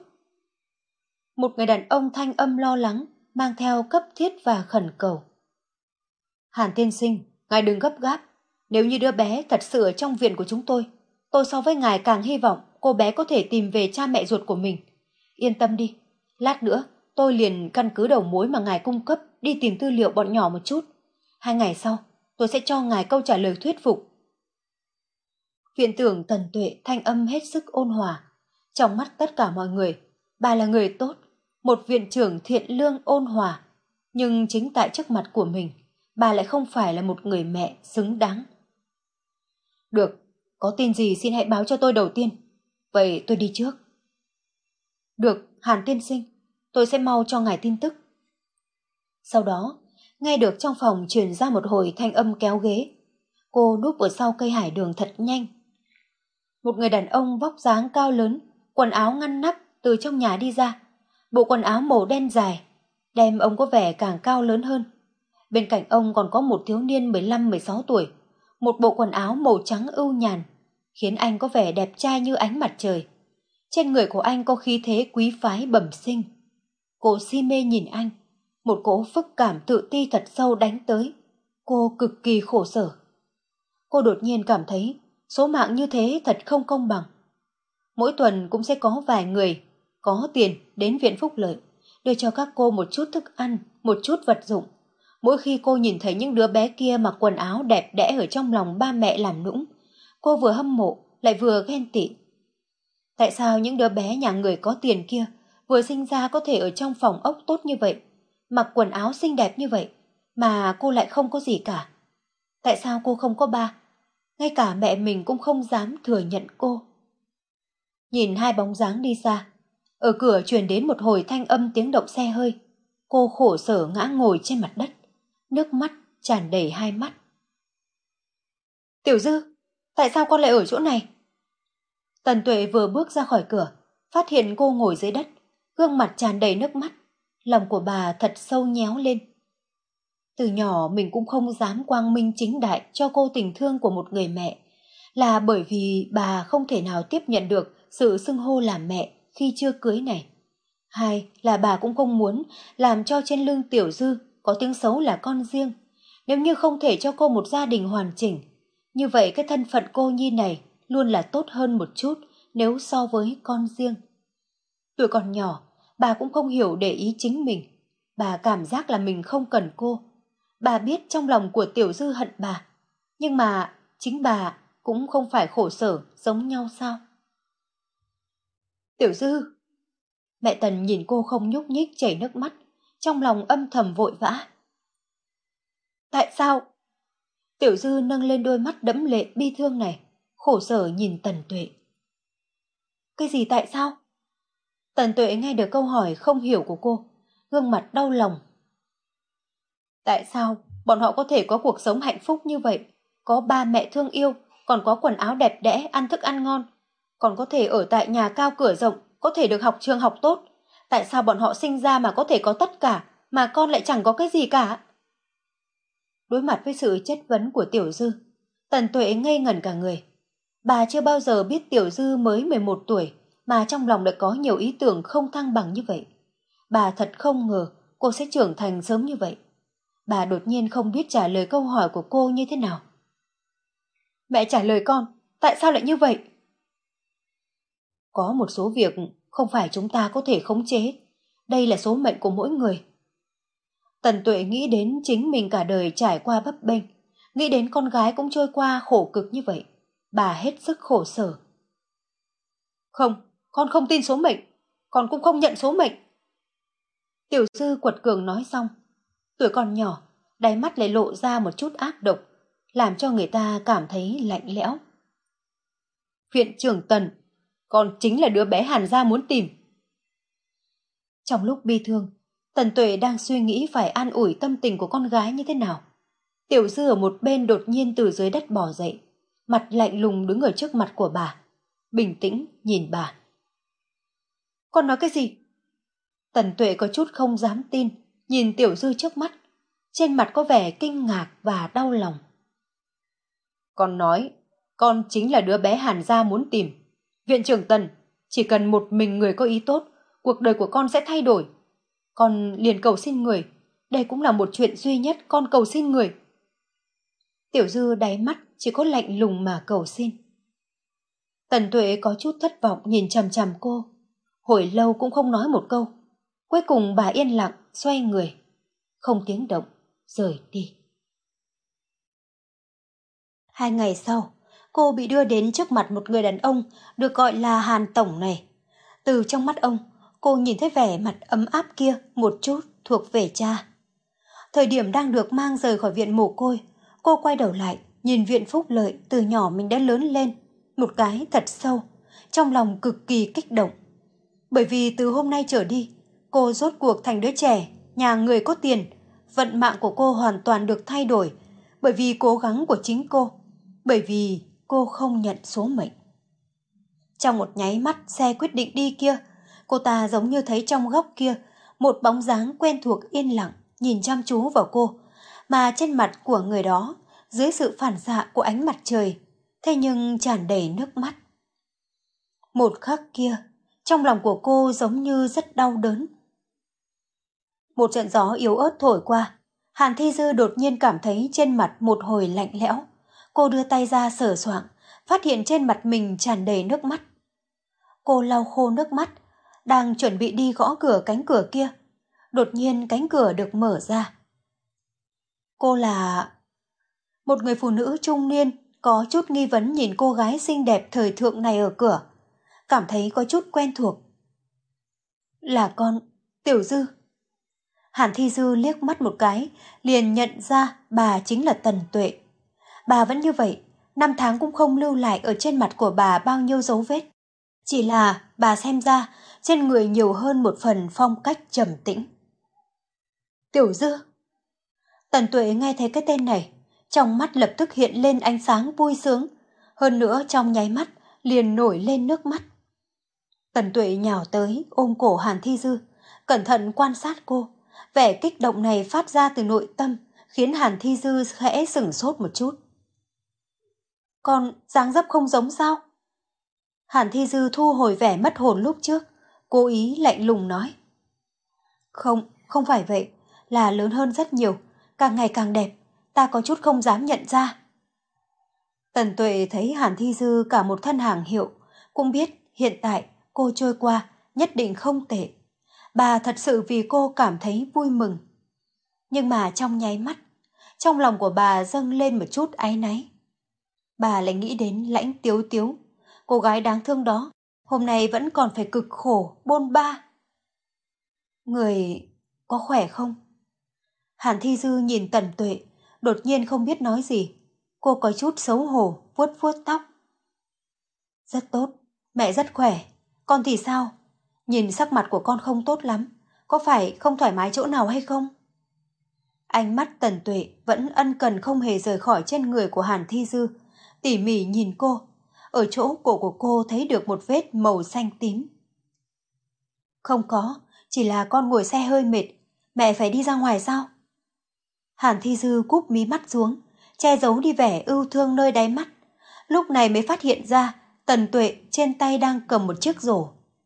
Một người đàn ông thanh âm lo lắng, mang theo cấp thiết và khẩn cầu. Hàn tiên sinh, ngài đừng gấp gáp. Nếu như đứa bé thật sự ở trong viện của chúng tôi, tôi so với ngài càng hy vọng cô bé có thể tìm về cha mẹ ruột của mình. Yên tâm đi, lát nữa tôi liền căn cứ đầu mối mà ngài cung cấp đi tìm tư liệu bọn nhỏ một chút. Hai ngày sau, tôi sẽ cho ngài câu trả lời thuyết phục. Viện trưởng Tần Tuệ thanh âm hết sức ôn hòa. Trong mắt tất cả mọi người, bà là người tốt, một viện trưởng thiện lương ôn hòa. Nhưng chính tại trước mặt của mình, bà lại không phải là một người mẹ xứng đáng. Được, có tin gì xin hãy báo cho tôi đầu tiên. Vậy tôi đi trước. Được, Hàn tiên sinh, tôi sẽ mau cho ngài tin tức. Sau đó, nghe được trong phòng truyền ra một hồi thanh âm kéo ghế. Cô núp ở sau cây hải đường thật nhanh. Một người đàn ông vóc dáng cao lớn, quần áo ngăn nắp từ trong nhà đi ra. Bộ quần áo màu đen dài, đem ông có vẻ càng cao lớn hơn. Bên cạnh ông còn có một thiếu niên mười lăm mười sáu tuổi, một bộ quần áo màu trắng ưu nhàn, khiến anh có vẻ đẹp trai như ánh mặt trời. Trên người của anh có khí thế quý phái bẩm sinh. Cô si mê nhìn anh, một cỗ phức cảm tự ti thật sâu đánh tới. Cô cực kỳ khổ sở. Cô đột nhiên cảm thấy số mạng như thế thật không công bằng. Mỗi tuần cũng sẽ có vài người có tiền đến viện phúc lợi, đưa cho các cô một chút thức ăn, một chút vật dụng. Mỗi khi cô nhìn thấy những đứa bé kia mặc quần áo đẹp đẽ ở trong lòng ba mẹ làm nũng, cô vừa hâm mộ lại vừa ghen tị. Tại sao những đứa bé nhà người có tiền kia vừa sinh ra có thể ở trong phòng ốc tốt như vậy, mặc quần áo xinh đẹp như vậy, mà cô lại không có gì cả? Tại sao cô không có ba? Ngay cả mẹ mình cũng không dám thừa nhận cô. Nhìn hai bóng dáng đi xa, ở cửa truyền đến một hồi thanh âm tiếng động xe hơi. Cô khổ sở ngã ngồi trên mặt đất, nước mắt tràn đầy hai mắt. Tiểu Dư, tại sao con lại ở chỗ này? Tần Tuệ vừa bước ra khỏi cửa, phát hiện cô ngồi dưới đất, gương mặt tràn đầy nước mắt. Lòng của bà thật sâu nhéo lên. Từ nhỏ mình cũng không dám quang minh chính đại cho cô tình thương của một người mẹ, là bởi vì bà không thể nào tiếp nhận được sự xưng hô làm mẹ khi chưa cưới này. Hai là bà cũng không muốn làm cho trên lưng Tiểu Dư có tiếng xấu là con riêng. Nếu như không thể cho cô một gia đình hoàn chỉnh, như vậy cái thân phận cô nhi này luôn là tốt hơn một chút nếu so với con riêng. Tuổi còn nhỏ, bà cũng không hiểu để ý chính mình. Bà cảm giác là mình không cần cô. Bà biết trong lòng của Tiểu Dư hận bà, nhưng mà chính bà cũng không phải khổ sở giống nhau sao? Tiểu Dư! Mẹ Tần nhìn cô không nhúc nhích chảy nước mắt, trong lòng âm thầm vội vã. Tại sao? Tiểu Dư nâng lên đôi mắt đẫm lệ bi thương này, khổ sở nhìn Tần Tuệ. Cái gì tại sao? Tần Tuệ nghe được câu hỏi không hiểu của cô, gương mặt đau lòng. Tại sao bọn họ có thể có cuộc sống hạnh phúc như vậy, có ba mẹ thương yêu, còn có quần áo đẹp đẽ, ăn thức ăn ngon, còn có thể ở tại nhà cao cửa rộng, có thể được học trường học tốt. Tại sao bọn họ sinh ra mà có thể có tất cả, mà con lại chẳng có cái gì cả? Đối mặt với sự chất vấn của Tiểu Dư, Tần Tuệ ngây ngẩn cả người. Bà chưa bao giờ biết Tiểu Dư mới mười một tuổi mà trong lòng đã có nhiều ý tưởng không thăng bằng như vậy. Bà thật không ngờ cô sẽ trưởng thành sớm như vậy. Bà đột nhiên không biết trả lời câu hỏi của cô như thế nào. Mẹ trả lời con, tại sao lại như vậy? Có một số việc không phải chúng ta có thể khống chế. Đây là số mệnh của mỗi người. Tần Tuệ nghĩ đến chính mình cả đời trải qua bấp bênh, nghĩ đến con gái cũng trôi qua khổ cực như vậy. Bà hết sức khổ sở. Không, con không tin số mệnh, con cũng không nhận số mệnh. Tiểu Dư quật cường nói xong. Tuổi còn nhỏ, đáy mắt lại lộ ra một chút ác độc, làm cho người ta cảm thấy lạnh lẽo. Viện trưởng Tần, con chính là đứa bé Hàn gia muốn tìm. Trong lúc bi thương, Tần Tuệ đang suy nghĩ phải an ủi tâm tình của con gái như thế nào. Tiểu Dư ở một bên đột nhiên từ dưới đất bò dậy, mặt lạnh lùng đứng ở trước mặt của bà, bình tĩnh nhìn bà. Con nói cái gì? Tần Tuệ có chút không dám tin, nhìn Tiểu Dư trước mắt, trên mặt có vẻ kinh ngạc và đau lòng. Con nói, con chính là đứa bé Hàn gia muốn tìm. Viện trưởng Tần, chỉ cần một mình người có ý tốt, cuộc đời của con sẽ thay đổi. Con liền cầu xin người, đây cũng là một chuyện duy nhất con cầu xin người. Tiểu Dư đáy mắt chỉ có lạnh lùng mà cầu xin. Tần Tuệ có chút thất vọng nhìn chằm chằm cô, hồi lâu cũng không nói một câu. Cuối cùng bà yên lặng xoay người, không tiếng động rời đi. Hai ngày sau, cô bị đưa đến trước mặt một người đàn ông được gọi là Hàn Tổng này. Từ trong mắt ông, cô nhìn thấy vẻ mặt ấm áp kia một chút thuộc về cha. Thời điểm đang được mang rời khỏi viện mồ côi, cô quay đầu lại nhìn viện Phúc Lợi từ nhỏ mình đã lớn lên, một cái thật sâu, trong lòng cực kỳ kích động. Bởi vì từ hôm nay trở đi, cô rốt cuộc thành đứa trẻ, nhà người có tiền, vận mạng của cô hoàn toàn được thay đổi, bởi vì cố gắng của chính cô, bởi vì cô không nhận số mệnh. Trong một nháy mắt xe quyết định đi kia, cô ta giống như thấy trong góc kia một bóng dáng quen thuộc yên lặng nhìn chăm chú vào cô, mà trên mặt của người đó, dưới sự phản xạ của ánh mặt trời, thế nhưng tràn đầy nước mắt. Một khắc kia, trong lòng của cô giống như rất đau đớn. Một trận gió yếu ớt thổi qua, Hàn Thi Dư đột nhiên cảm thấy trên mặt một hồi lạnh lẽo. Cô đưa tay ra sờ soạng, phát hiện trên mặt mình tràn đầy nước mắt. Cô lau khô nước mắt, đang chuẩn bị đi gõ cửa cánh cửa kia. Đột nhiên cánh cửa được mở ra. Cô là... Một người phụ nữ trung niên có chút nghi vấn nhìn cô gái xinh đẹp thời thượng này ở cửa, cảm thấy có chút quen thuộc. Là con, Tiểu Dư. Hàn Thi Dư liếc mắt một cái, liền nhận ra bà chính là Tần Tuệ. Bà vẫn như vậy, năm tháng cũng không lưu lại ở trên mặt của bà bao nhiêu dấu vết. Chỉ là bà xem ra trên người nhiều hơn một phần phong cách trầm tĩnh. Tiểu Dư. Tần Tuệ nghe thấy cái tên này, trong mắt lập tức hiện lên ánh sáng vui sướng, hơn nữa trong nháy mắt liền nổi lên nước mắt. Tần Tuệ nhào tới ôm cổ Hàn Thi Dư, cẩn thận quan sát cô. Vẻ kích động này phát ra từ nội tâm, khiến Hàn Thi Dư khẽ sửng sốt một chút. Con dáng dấp không giống sao? Hàn Thi Dư thu hồi vẻ mất hồn lúc trước, cố ý lạnh lùng nói. Không, không phải vậy, là lớn hơn rất nhiều, càng ngày càng đẹp, ta có chút không dám nhận ra. Tần Tuệ thấy Hàn Thi Dư cả một thân hàng hiệu, cũng biết hiện tại cô trôi qua nhất định không tệ. Bà thật sự vì cô cảm thấy vui mừng. Nhưng mà trong nháy mắt, trong lòng của bà dâng lên một chút áy náy. Bà lại nghĩ đến Lãnh Tiếu Tiếu, cô gái đáng thương đó, hôm nay vẫn còn phải cực khổ, bôn ba. Người... có khỏe không? Hàn Thi Dư nhìn Tần Tuệ, đột nhiên không biết nói gì. Cô có chút xấu hổ, vuốt vuốt tóc. Rất tốt, mẹ rất khỏe. Con thì sao? Nhìn sắc mặt của con không tốt lắm. Có phải không thoải mái chỗ nào hay không? Ánh mắt Tần Tuệ vẫn ân cần không hề rời khỏi trên người của Hàn Thi Dư, tỉ mỉ nhìn cô. Ở chỗ cổ của cô thấy được một vết màu xanh tím. Không có, chỉ là con ngồi xe hơi mệt. Mẹ phải đi ra ngoài sao? Hàn Thi Dư cúp mí mắt xuống, che giấu đi vẻ ưu thương nơi đáy mắt. Lúc này mới phát hiện ra Tần Tuệ trên tay đang cầm một chiếc rổ.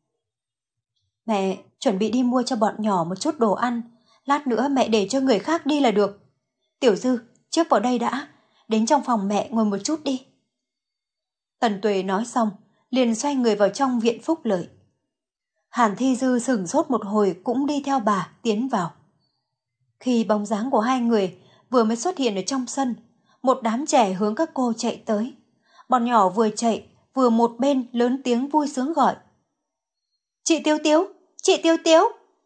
Mẹ chuẩn bị đi mua cho bọn nhỏ một chút đồ ăn, lát nữa mẹ để cho người khác đi là được. Tiểu Dư, trước vào đây đã, đến trong phòng mẹ ngồi một chút đi. Tần Tuệ nói xong, liền xoay người vào trong viện phúc lợi. Hàn Thi Dư sửng sốt một hồi cũng đi theo bà tiến vào. Khi bóng dáng của hai người vừa mới xuất hiện ở trong sân, một đám trẻ hướng các cô chạy tới. Bọn nhỏ vừa chạy, vừa một bên lớn tiếng vui sướng gọi. Chị Tiếu Tiếu, chị Tiếu Tiếu.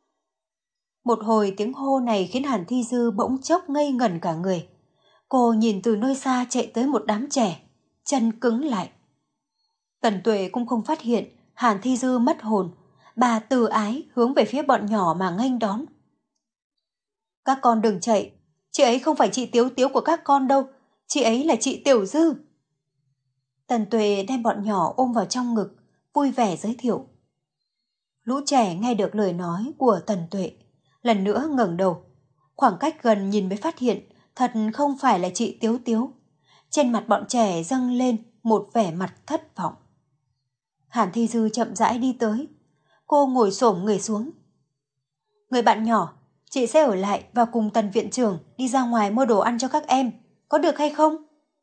Một hồi tiếng hô này khiến Hàn Thi Dư bỗng chốc ngây ngẩn cả người. Cô nhìn từ nơi xa chạy tới một đám trẻ, chân cứng lại. Tần Tuệ cũng không phát hiện Hàn Thi Dư mất hồn, bà từ ái hướng về phía bọn nhỏ mà nghênh đón. Các con đừng chạy, chị ấy không phải chị Tiếu Tiếu của các con đâu, chị ấy là chị Tiểu Dư. Tần Tuệ đem bọn nhỏ ôm vào trong ngực, vui vẻ giới thiệu. Lũ trẻ nghe được lời nói của Tần Tuệ, lần nữa ngẩng đầu. Khoảng cách gần nhìn mới phát hiện thật không phải là chị Tiếu Tiếu. Trên mặt bọn trẻ dâng lên một vẻ mặt thất vọng. Hàn Thi Dư chậm rãi đi tới. Cô ngồi xổm người xuống. Người bạn nhỏ, chị sẽ ở lại và cùng Tần viện trưởng đi ra ngoài mua đồ ăn cho các em, có được hay không?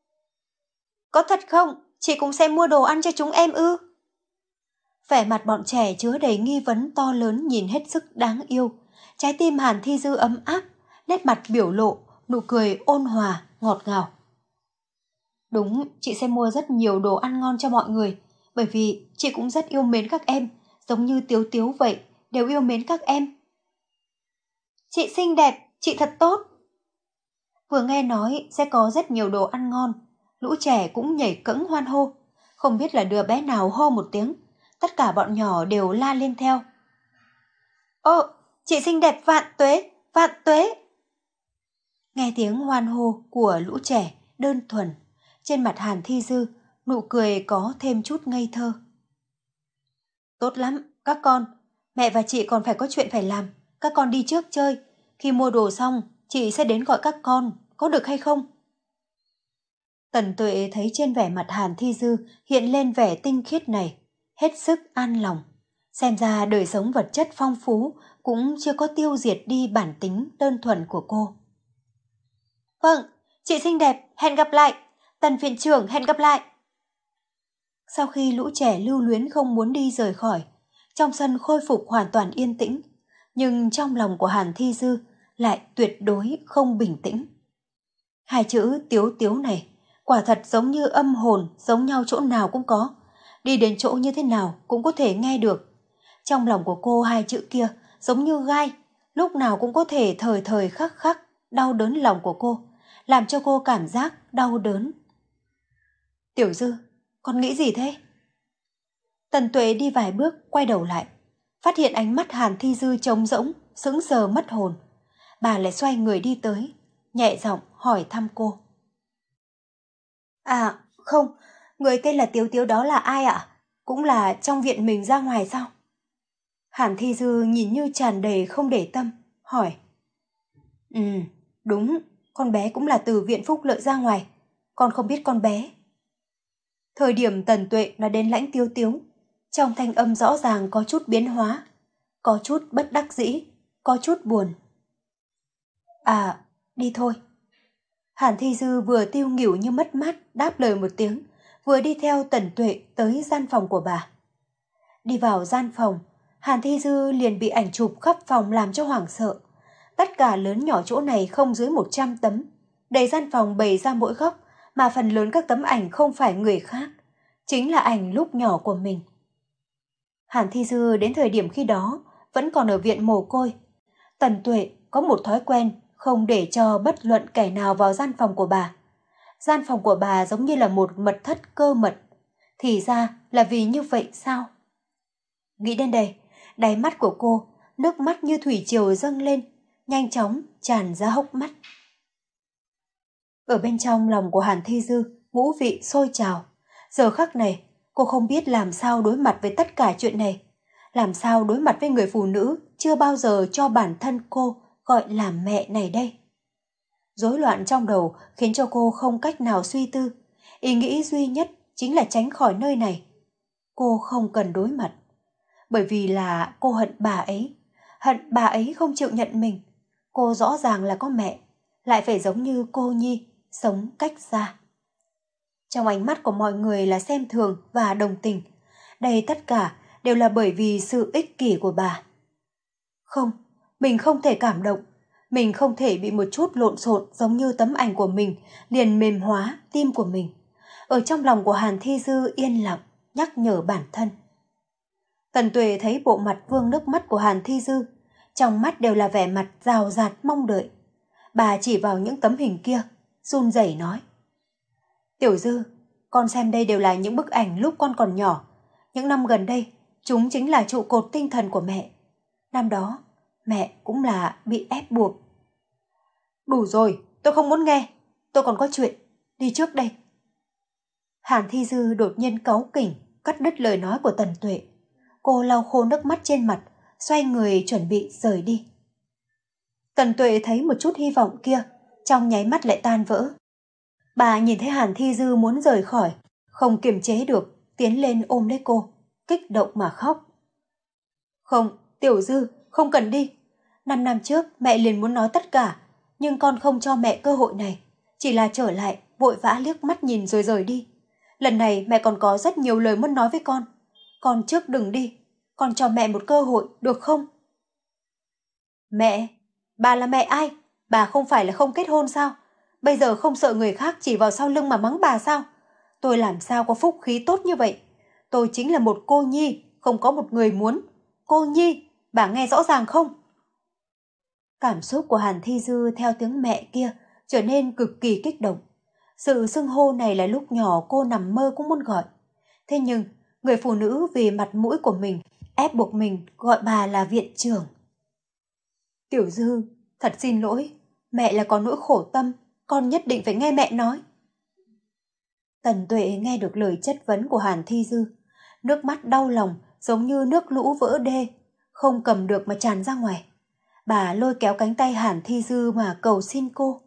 Có thật không? Chị cũng sẽ mua đồ ăn cho chúng em ư? Vẻ mặt bọn trẻ chứa đầy nghi vấn to lớn nhìn hết sức đáng yêu. Trái tim Hàn Thi Dư ấm áp, nét mặt biểu lộ, nụ cười ôn hòa, ngọt ngào. Đúng, chị sẽ mua rất nhiều đồ ăn ngon cho mọi người, bởi vì chị cũng rất yêu mến các em, giống như Tiếu Tiếu vậy, đều yêu mến các em. Chị xinh đẹp, chị thật tốt. Vừa nghe nói sẽ có rất nhiều đồ ăn ngon, lũ trẻ cũng nhảy cẫng hoan hô. Không biết là đứa bé nào hô một tiếng, tất cả bọn nhỏ đều la lên theo. Ô, chị xinh đẹp vạn tuế, vạn tuế. Nghe tiếng hoan hô của lũ trẻ đơn thuần, trên mặt Hàn Thi Dư, nụ cười có thêm chút ngây thơ. Tốt lắm, các con, mẹ và chị còn phải có chuyện phải làm, các con đi trước chơi, khi mua đồ xong, chị sẽ đến gọi các con, có được hay không? Tần Tuệ thấy trên vẻ mặt Hàn Thi Dư hiện lên vẻ tinh khiết này, hết sức an lòng. Xem ra đời sống vật chất phong phú cũng chưa có tiêu diệt đi bản tính đơn thuần của cô. Vâng, chị xinh đẹp, hẹn gặp lại. Tần viện trưởng hẹn gặp lại. Sau khi lũ trẻ lưu luyến không muốn đi rời khỏi, trong sân khôi phục hoàn toàn yên tĩnh, nhưng trong lòng của Hàn Thi Dư lại tuyệt đối không bình tĩnh. Hai chữ Tiếu Tiếu này quả thật giống như âm hồn, giống nhau chỗ nào cũng có, đi đến chỗ như thế nào cũng có thể nghe được. Trong lòng của cô hai chữ kia giống như gai, lúc nào cũng có thể thời thời khắc khắc đau đớn lòng của cô, làm cho cô cảm giác đau đớn. Tiểu Dư, con nghĩ gì thế? Tần Tuệ đi vài bước quay đầu lại, phát hiện ánh mắt Hàn Thi Dư trống rỗng, sững sờ mất hồn. Bà lại xoay người đi tới, nhẹ giọng hỏi thăm cô. À, không, người tên là Tiếu Tiếu đó là ai ạ? Cũng là trong viện mình ra ngoài sao? Hàn Thi Dư nhìn như tràn đầy không để tâm, hỏi. Ừ, đúng, con bé cũng là từ viện phúc lợi ra ngoài, con không biết con bé. Thời điểm Tần Tuệ nói đến Lãnh Tiếu Tiếu, trong thanh âm rõ ràng có chút biến hóa, có chút bất đắc dĩ, có chút buồn. À, đi thôi. Hàn Thi Dư vừa tiêu nghỉu như mất mát đáp lời một tiếng, vừa đi theo Tần Tuệ tới gian phòng của bà. Đi vào gian phòng, Hàn Thi Dư liền bị ảnh chụp khắp phòng làm cho hoảng sợ. Tất cả lớn nhỏ chỗ này không dưới một trăm tấm, đầy gian phòng bày ra mỗi góc, mà phần lớn các tấm ảnh không phải người khác, chính là ảnh lúc nhỏ của mình. Hàn Thi Dư đến thời điểm khi đó vẫn còn ở viện mồ côi. Tần Tuệ có một thói quen không để cho bất luận kẻ nào vào gian phòng của bà. Gian phòng của bà giống như là một mật thất cơ mật. Thì ra là vì như vậy sao? Nghĩ đến đây, đáy mắt của cô, nước mắt như thủy triều dâng lên, nhanh chóng tràn ra hốc mắt. Ở bên trong lòng của Hàn Thi Dư, ngũ vị sôi trào. Giờ khắc này, cô không biết làm sao đối mặt với tất cả chuyện này. Làm sao đối mặt với người phụ nữ chưa bao giờ cho bản thân cô gọi là mẹ này đây. Rối loạn trong đầu khiến cho cô không cách nào suy tư. Ý nghĩ duy nhất chính là tránh khỏi nơi này. Cô không cần đối mặt. Bởi vì là cô hận bà ấy. Hận bà ấy không chịu nhận mình. Cô rõ ràng là có mẹ, lại phải giống như cô nhi, sống cách xa. Trong ánh mắt của mọi người là xem thường và đồng tình. Đây tất cả đều là bởi vì sự ích kỷ của bà. Không, mình không thể cảm động. Mình không thể bị một chút lộn xộn giống như tấm ảnh của mình liền mềm hóa tim của mình. Ở trong lòng của Hàn Thi Dư yên lặng nhắc nhở bản thân. Tần Tuệ thấy bộ mặt vương nước mắt của Hàn Thi Dư, trong mắt đều là vẻ mặt rào rạt mong đợi. Bà chỉ vào những tấm hình kia, run rẩy nói. Tiểu Dư, con xem đây đều là những bức ảnh lúc con còn nhỏ. Những năm gần đây, chúng chính là trụ cột tinh thần của mẹ. Năm đó, mẹ cũng là bị ép buộc. Đủ rồi, tôi không muốn nghe. Tôi còn có chuyện. Đi trước đây. Hàn Thi Dư đột nhiên cáu kỉnh, cắt đứt lời nói của Tần Tuệ. Cô lau khô nước mắt trên mặt, xoay người chuẩn bị rời đi. Tần Tuệ thấy một chút hy vọng kia, trong nháy mắt lại tan vỡ. Bà nhìn thấy Hàn Thi Dư muốn rời khỏi, không kiềm chế được, tiến lên ôm lấy cô, kích động mà khóc. Không, Tiểu Dư, không cần đi. Năm năm trước mẹ liền muốn nói tất cả, nhưng con không cho mẹ cơ hội này, chỉ là trở lại, vội vã liếc mắt nhìn rồi rời đi. Lần này mẹ còn có rất nhiều lời muốn nói với con. Con trước đừng đi, con cho mẹ một cơ hội, được không? Mẹ? Bà là mẹ ai? Bà không phải là không kết hôn sao? Bây giờ không sợ người khác chỉ vào sau lưng mà mắng bà sao? Tôi làm sao có phúc khí tốt như vậy? Tôi chính là một cô nhi, không có một người muốn. Cô nhi, bà nghe rõ ràng không? Cảm xúc của Hàn Thi Dư theo tiếng mẹ kia trở nên cực kỳ kích động. Sự xưng hô này là lúc nhỏ cô nằm mơ cũng muốn gọi. Thế nhưng, người phụ nữ vì mặt mũi của mình ép buộc mình gọi bà là viện trưởng. Tiểu Dư, thật xin lỗi, mẹ là có nỗi khổ tâm, con nhất định phải nghe mẹ nói. Tần Tuệ nghe được lời chất vấn của Hàn Thi Dư, nước mắt đau lòng giống như nước lũ vỡ đê, không cầm được mà tràn ra ngoài. Bà lôi kéo cánh tay Hàn Thi Dư mà cầu xin cô.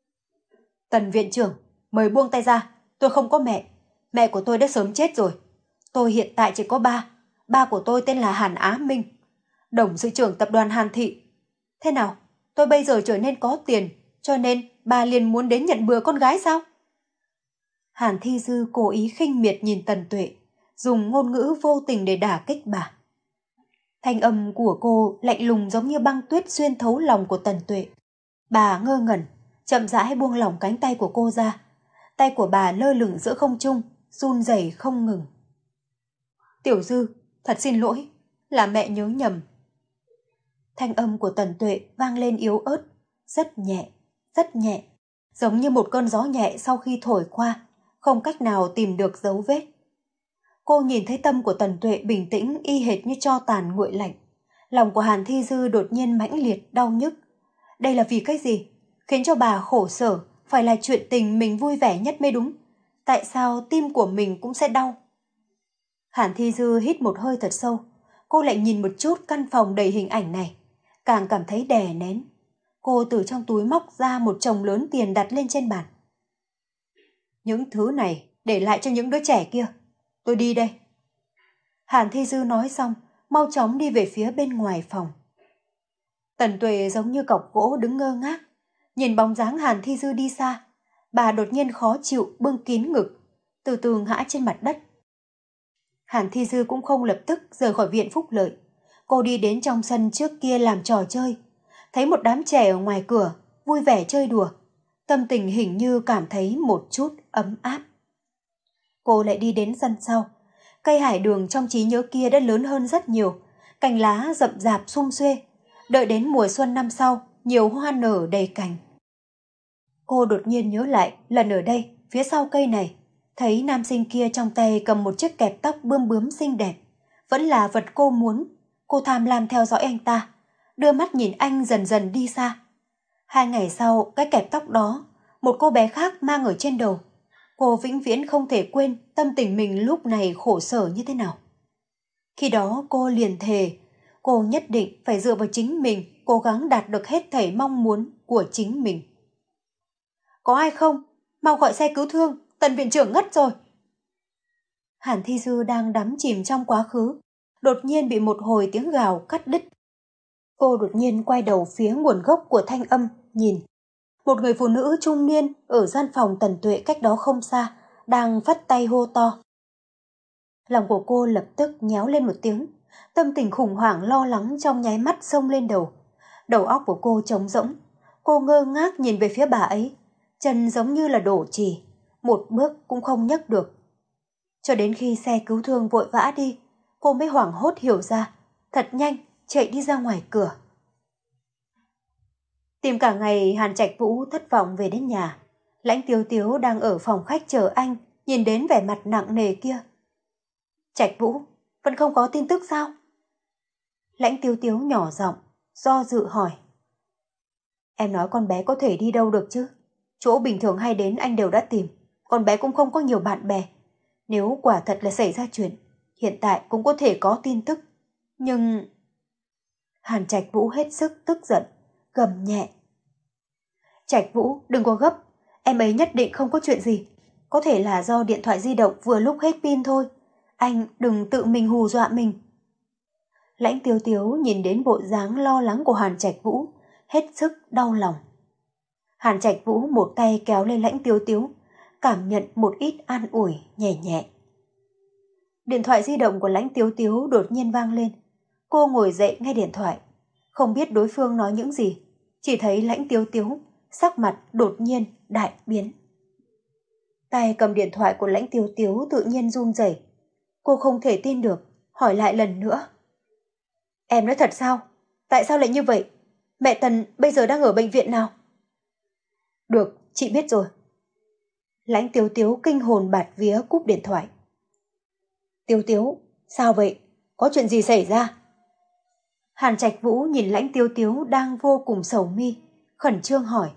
Tần viện trưởng, mời buông tay ra, tôi không có mẹ, mẹ của tôi đã sớm chết rồi. Tôi hiện tại chỉ có ba, ba của tôi tên là Hàn Á Minh, đồng sự trưởng tập đoàn Hàn Thị. Thế nào, tôi bây giờ trở nên có tiền, cho nên bà liền muốn đến nhận bừa con gái sao? Hàn Thi Dư cố ý khinh miệt nhìn Tần Tuệ, dùng ngôn ngữ vô tình để đả kích bà. Thanh âm của cô lạnh lùng giống như băng tuyết xuyên thấu lòng của Tần Tuệ. Bà ngơ ngẩn, chậm rãi buông lỏng cánh tay của cô ra. Tay của bà lơ lửng giữa không trung, run rẩy không ngừng. Tiểu Dư, thật xin lỗi, là mẹ nhớ nhầm. Thanh âm của Tần Tuệ vang lên yếu ớt, rất nhẹ, rất nhẹ, giống như một cơn gió nhẹ sau khi thổi qua, không cách nào tìm được dấu vết. Cô nhìn thấy tâm của Tần Tuệ bình tĩnh y hệt như tro tàn nguội lạnh. Lòng của Hàn Thi Dư đột nhiên mãnh liệt, đau nhức. Đây là vì cái gì? Khiến cho bà khổ sở, phải là chuyện tình mình vui vẻ nhất mới đúng. Tại sao tim của mình cũng sẽ đau? Hàn Thi Dư hít một hơi thật sâu. Cô lại nhìn một chút căn phòng đầy hình ảnh này, càng cảm thấy đè nén. Cô từ trong túi móc ra một chồng lớn tiền đặt lên trên bàn. Những thứ này để lại cho những đứa trẻ kia. Tôi đi đây. Hàn Thi Dư nói xong, mau chóng đi về phía bên ngoài phòng. Tần Tuệ giống như cọc gỗ đứng ngơ ngác, nhìn bóng dáng Hàn Thi Dư đi xa. Bà đột nhiên khó chịu bưng kín ngực, từ từ ngã trên mặt đất. Hàn Thi Dư cũng không lập tức rời khỏi viện Phúc Lợi. Cô đi đến trong sân trước kia làm trò chơi, thấy một đám trẻ ở ngoài cửa vui vẻ chơi đùa, tâm tình hình như cảm thấy một chút ấm áp. Cô lại đi đến sân sau. Cây hải đường trong trí nhớ kia đã lớn hơn rất nhiều, cành lá rậm rạp sum xuê. Đợi đến mùa xuân năm sau, nhiều hoa nở đầy cành. Cô đột nhiên nhớ lại lần ở đây, phía sau cây này, thấy nam sinh kia trong tay cầm một chiếc kẹp tóc bươm bướm xinh đẹp. Vẫn là vật cô muốn. Cô tham lam theo dõi anh ta, đưa mắt nhìn anh dần dần đi xa. Hai ngày sau, cái kẹp tóc đó, một cô bé khác mang ở trên đầu. Cô vĩnh viễn không thể quên tâm tình mình lúc này khổ sở như thế nào. Khi đó cô liền thề, cô nhất định phải dựa vào chính mình, cố gắng đạt được hết thảy mong muốn của chính mình. Có ai không? Mau gọi xe cứu thương, Tần viện trưởng ngất rồi. Hàn Thi Dư đang đắm chìm trong quá khứ, đột nhiên bị một hồi tiếng gào cắt đứt. Cô đột nhiên quay đầu phía nguồn gốc của thanh âm, nhìn. Một người phụ nữ trung niên ở gian phòng Tần Tuệ cách đó không xa, đang vắt tay hô to. Lòng của cô lập tức nhéo lên một tiếng, tâm tình khủng hoảng lo lắng trong nháy mắt xông lên đầu. Đầu óc của cô trống rỗng, cô ngơ ngác nhìn về phía bà ấy, chân giống như là đổ chì, một bước cũng không nhấc được. Cho đến khi xe cứu thương vội vã đi, cô mới hoảng hốt hiểu ra, thật nhanh chạy đi ra ngoài cửa. Tìm cả ngày, Hàn Trạch Vũ thất vọng về đến nhà. Lãnh Tiếu Tiếu đang ở phòng khách chờ anh, nhìn đến vẻ mặt nặng nề kia. Trạch Vũ, vẫn không có tin tức sao? Lãnh Tiếu Tiếu nhỏ giọng, do dự hỏi. Em nói con bé có thể đi đâu được chứ? Chỗ bình thường hay đến anh đều đã tìm, con bé cũng không có nhiều bạn bè. Nếu quả thật là xảy ra chuyện, hiện tại cũng có thể có tin tức. Nhưng... Hàn Trạch Vũ hết sức tức giận, gầm nhẹ. Trạch Vũ, đừng có gấp, em ấy nhất định không có chuyện gì. Có thể là do điện thoại di động vừa lúc hết pin thôi. Anh đừng tự mình hù dọa mình. Lãnh Tiếu Tiếu nhìn đến bộ dáng lo lắng của Hàn Trạch Vũ, hết sức đau lòng. Hàn Trạch Vũ một tay kéo lên Lãnh Tiếu Tiếu, cảm nhận một ít an ủi nhẹ nhẹ. Điện thoại di động của Lãnh Tiếu Tiếu đột nhiên vang lên. Cô ngồi dậy nghe điện thoại, không biết đối phương nói những gì, chỉ thấy Lãnh Tiếu Tiếu sắc mặt đột nhiên đại biến. Tay cầm điện thoại của Lãnh Tiếu Tiếu tự nhiên run rẩy. Cô không thể tin được, hỏi lại lần nữa. Em nói thật sao? Tại sao lại như vậy? Mẹ Tần bây giờ đang ở bệnh viện nào? Được, chị biết rồi. Lãnh Tiếu Tiếu kinh hồn bạt vía cúp điện thoại. Tiếu Tiếu, sao vậy? Có chuyện gì xảy ra? Hàn Trạch Vũ nhìn Lãnh Tiếu Tiếu đang vô cùng sầu mi, khẩn trương hỏi.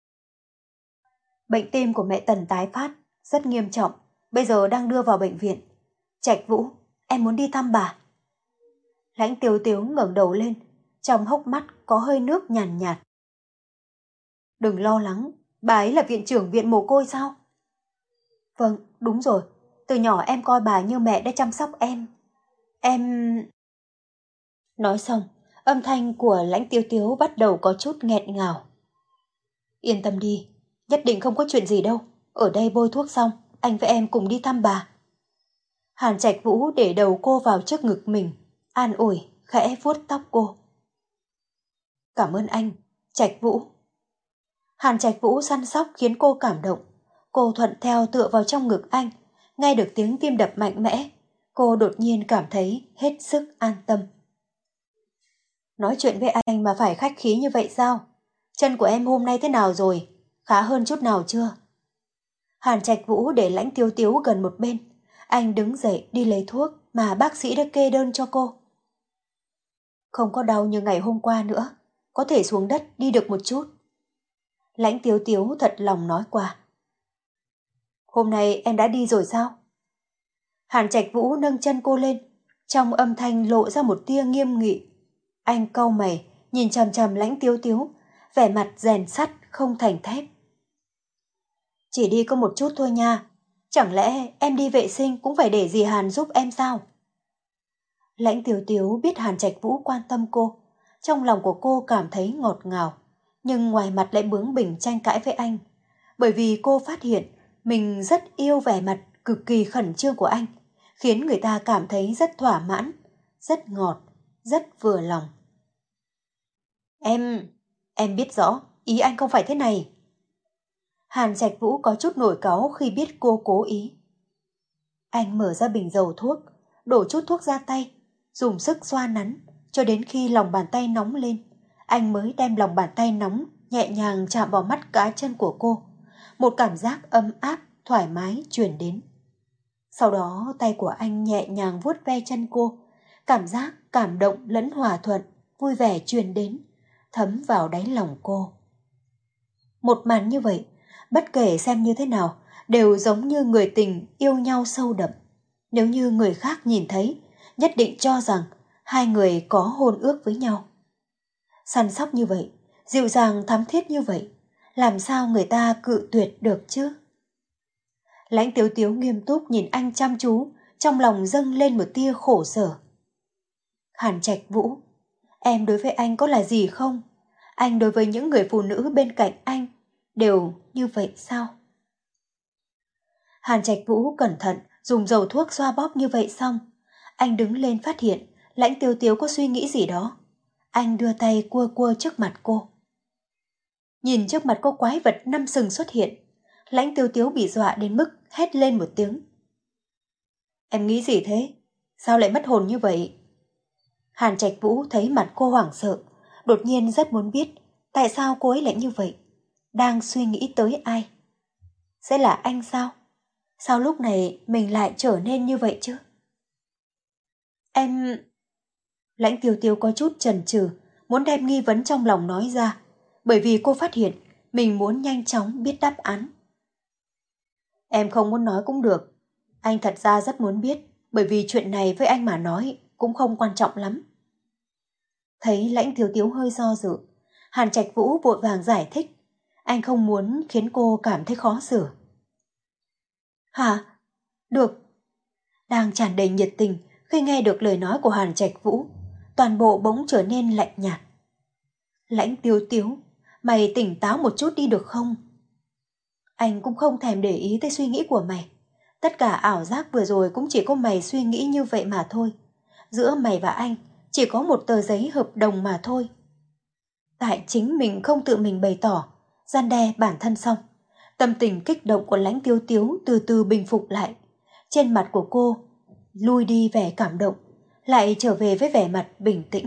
Bệnh tim của mẹ Tần tái phát, rất nghiêm trọng, bây giờ đang đưa vào bệnh viện. Trạch Vũ, em muốn đi thăm bà. Lãnh Tiếu Tiếu ngẩng đầu lên, trong hốc mắt có hơi nước nhàn nhạt, nhạt. Đừng lo lắng, bà ấy là viện trưởng viện mồ côi sao? Vâng, đúng rồi, từ nhỏ em coi bà như mẹ đã chăm sóc em. Em... Nói xong, âm thanh của Lãnh Tiếu Tiếu bắt đầu có chút nghẹn ngào. Yên tâm đi, nhất định không có chuyện gì đâu. Ở đây bôi thuốc xong, anh với em cùng đi thăm bà. Hàn Trạch Vũ để đầu cô vào trước ngực mình, an ủi, khẽ vuốt tóc cô. Cảm ơn anh, Trạch Vũ. Hàn Trạch Vũ săn sóc khiến cô cảm động. Cô thuận theo tựa vào trong ngực anh, nghe được tiếng tim đập mạnh mẽ. Cô đột nhiên cảm thấy hết sức an tâm. Nói chuyện với anh mà phải khách khí như vậy sao? Chân của em hôm nay thế nào rồi? Khá hơn chút nào chưa? Hàn Trạch Vũ để Lãnh Tiếu Tiếu gần một bên. Anh đứng dậy đi lấy thuốc mà bác sĩ đã kê đơn cho cô. Không có đau như ngày hôm qua nữa, có thể xuống đất đi được một chút. Lãnh Tiếu Tiếu thật lòng nói qua. Hôm nay em đã đi rồi sao? Hàn Trạch Vũ nâng chân cô lên, trong âm thanh lộ ra một tia nghiêm nghị. Anh cau mày, nhìn chằm chằm Lãnh Tiếu Tiếu, vẻ mặt rèn sắt không thành thép. Chỉ đi có một chút thôi nha, chẳng lẽ em đi vệ sinh cũng phải để dì Hàn giúp em sao? Lãnh Tiếu Tiếu biết Hàn Trạch Vũ quan tâm cô, trong lòng của cô cảm thấy ngọt ngào, nhưng ngoài mặt lại bướng bỉnh tranh cãi với anh, bởi vì cô phát hiện mình rất yêu vẻ mặt cực kỳ khẩn trương của anh, khiến người ta cảm thấy rất thỏa mãn, rất ngọt, rất vừa lòng. Em, em biết rõ, ý anh không phải thế này. Hàn Trạch Vũ có chút nổi cáu khi biết cô cố ý. Anh mở ra bình dầu thuốc, đổ chút thuốc ra tay, dùng sức xoa nắn, cho đến khi lòng bàn tay nóng lên. anh mới đem lòng bàn tay nóng nhẹ nhàng chạm vào mắt cá chân của cô. Một cảm giác ấm áp, thoải mái truyền đến. Sau đó tay của anh nhẹ nhàng vuốt ve chân cô, cảm giác cảm động lẫn hòa thuận, vui vẻ truyền đến, thấm vào đáy lòng cô. Một màn như vậy, bất kể xem như thế nào, đều giống như người tình yêu nhau sâu đậm. Nếu như người khác nhìn thấy, nhất định cho rằng hai người có hôn ước với nhau. Săn sóc như vậy, dịu dàng thắm thiết như vậy, làm sao người ta cự tuyệt được chứ? Lãnh Tiếu Tiếu nghiêm túc nhìn anh chăm chú, trong lòng dâng lên một tia khổ sở. Hàn Trạch Vũ, em đối với anh có là gì không? Anh đối với những người phụ nữ bên cạnh anh đều như vậy sao? Hàn Trạch Vũ cẩn thận dùng dầu thuốc xoa bóp như vậy xong, anh đứng lên phát hiện Lãnh Tiếu Tiếu có suy nghĩ gì đó. Anh đưa tay cua cua trước mặt cô. Nhìn trước mặt cô quái vật năm sừng xuất hiện, Lãnh Tiếu Tiếu bị dọa đến mức hét lên một tiếng. Em nghĩ gì thế? Sao lại mất hồn như vậy? Hàn Trạch Vũ thấy mặt cô hoảng sợ, đột nhiên rất muốn biết tại sao cô ấy lại như vậy. Đang suy nghĩ tới ai? Sẽ là anh sao? Sao lúc này mình lại trở nên như vậy chứ? Em... Lãnh Tiếu Tiếu có chút chần chừ, muốn đem nghi vấn trong lòng nói ra, bởi vì cô phát hiện mình muốn nhanh chóng biết đáp án. Em không muốn nói cũng được. Anh thật ra rất muốn biết, bởi vì chuyện này với anh mà nói cũng không quan trọng lắm. Thấy Lãnh Tiếu Tiếu hơi do dự, Hàn Trạch Vũ vội vàng giải thích. Anh không muốn khiến cô cảm thấy khó xử. Hả? Được. Đang tràn đầy nhiệt tình khi nghe được lời nói của Hàn Trạch Vũ, toàn bộ bỗng trở nên lạnh nhạt. Lãnh Tiếu Tiếu, mày tỉnh táo một chút đi được không? Anh cũng không thèm để ý tới suy nghĩ của mày. Tất cả ảo giác vừa rồi cũng chỉ có mày suy nghĩ như vậy mà thôi. Giữa mày và anh chỉ có một tờ giấy hợp đồng mà thôi. Tại chính mình không tự mình bày tỏ, gian đe bản thân xong, tâm tình kích động của Lãnh Tiếu Tiếu từ từ bình phục lại. Trên mặt của cô lui đi vẻ cảm động, lại trở về với vẻ mặt bình tĩnh.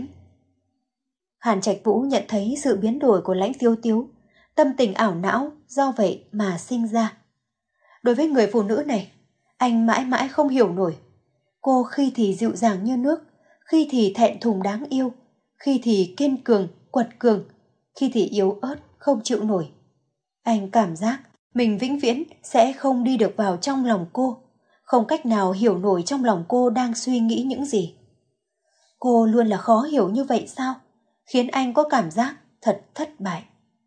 Hàn Trạch Vũ nhận thấy sự biến đổi của Lãnh Tiếu Tiếu, tâm tình ảo não do vậy mà sinh ra. Đối với người phụ nữ này, anh mãi mãi không hiểu nổi. Cô khi thì dịu dàng như nước, khi thì thẹn thùng đáng yêu, khi thì kiên cường, quật cường, khi thì yếu ớt, không chịu nổi. Anh cảm giác mình vĩnh viễn sẽ không đi được vào trong lòng cô, không cách nào hiểu nổi trong lòng cô đang suy nghĩ những gì. Cô luôn là khó hiểu như vậy sao? Khiến anh có cảm giác thật thất bại.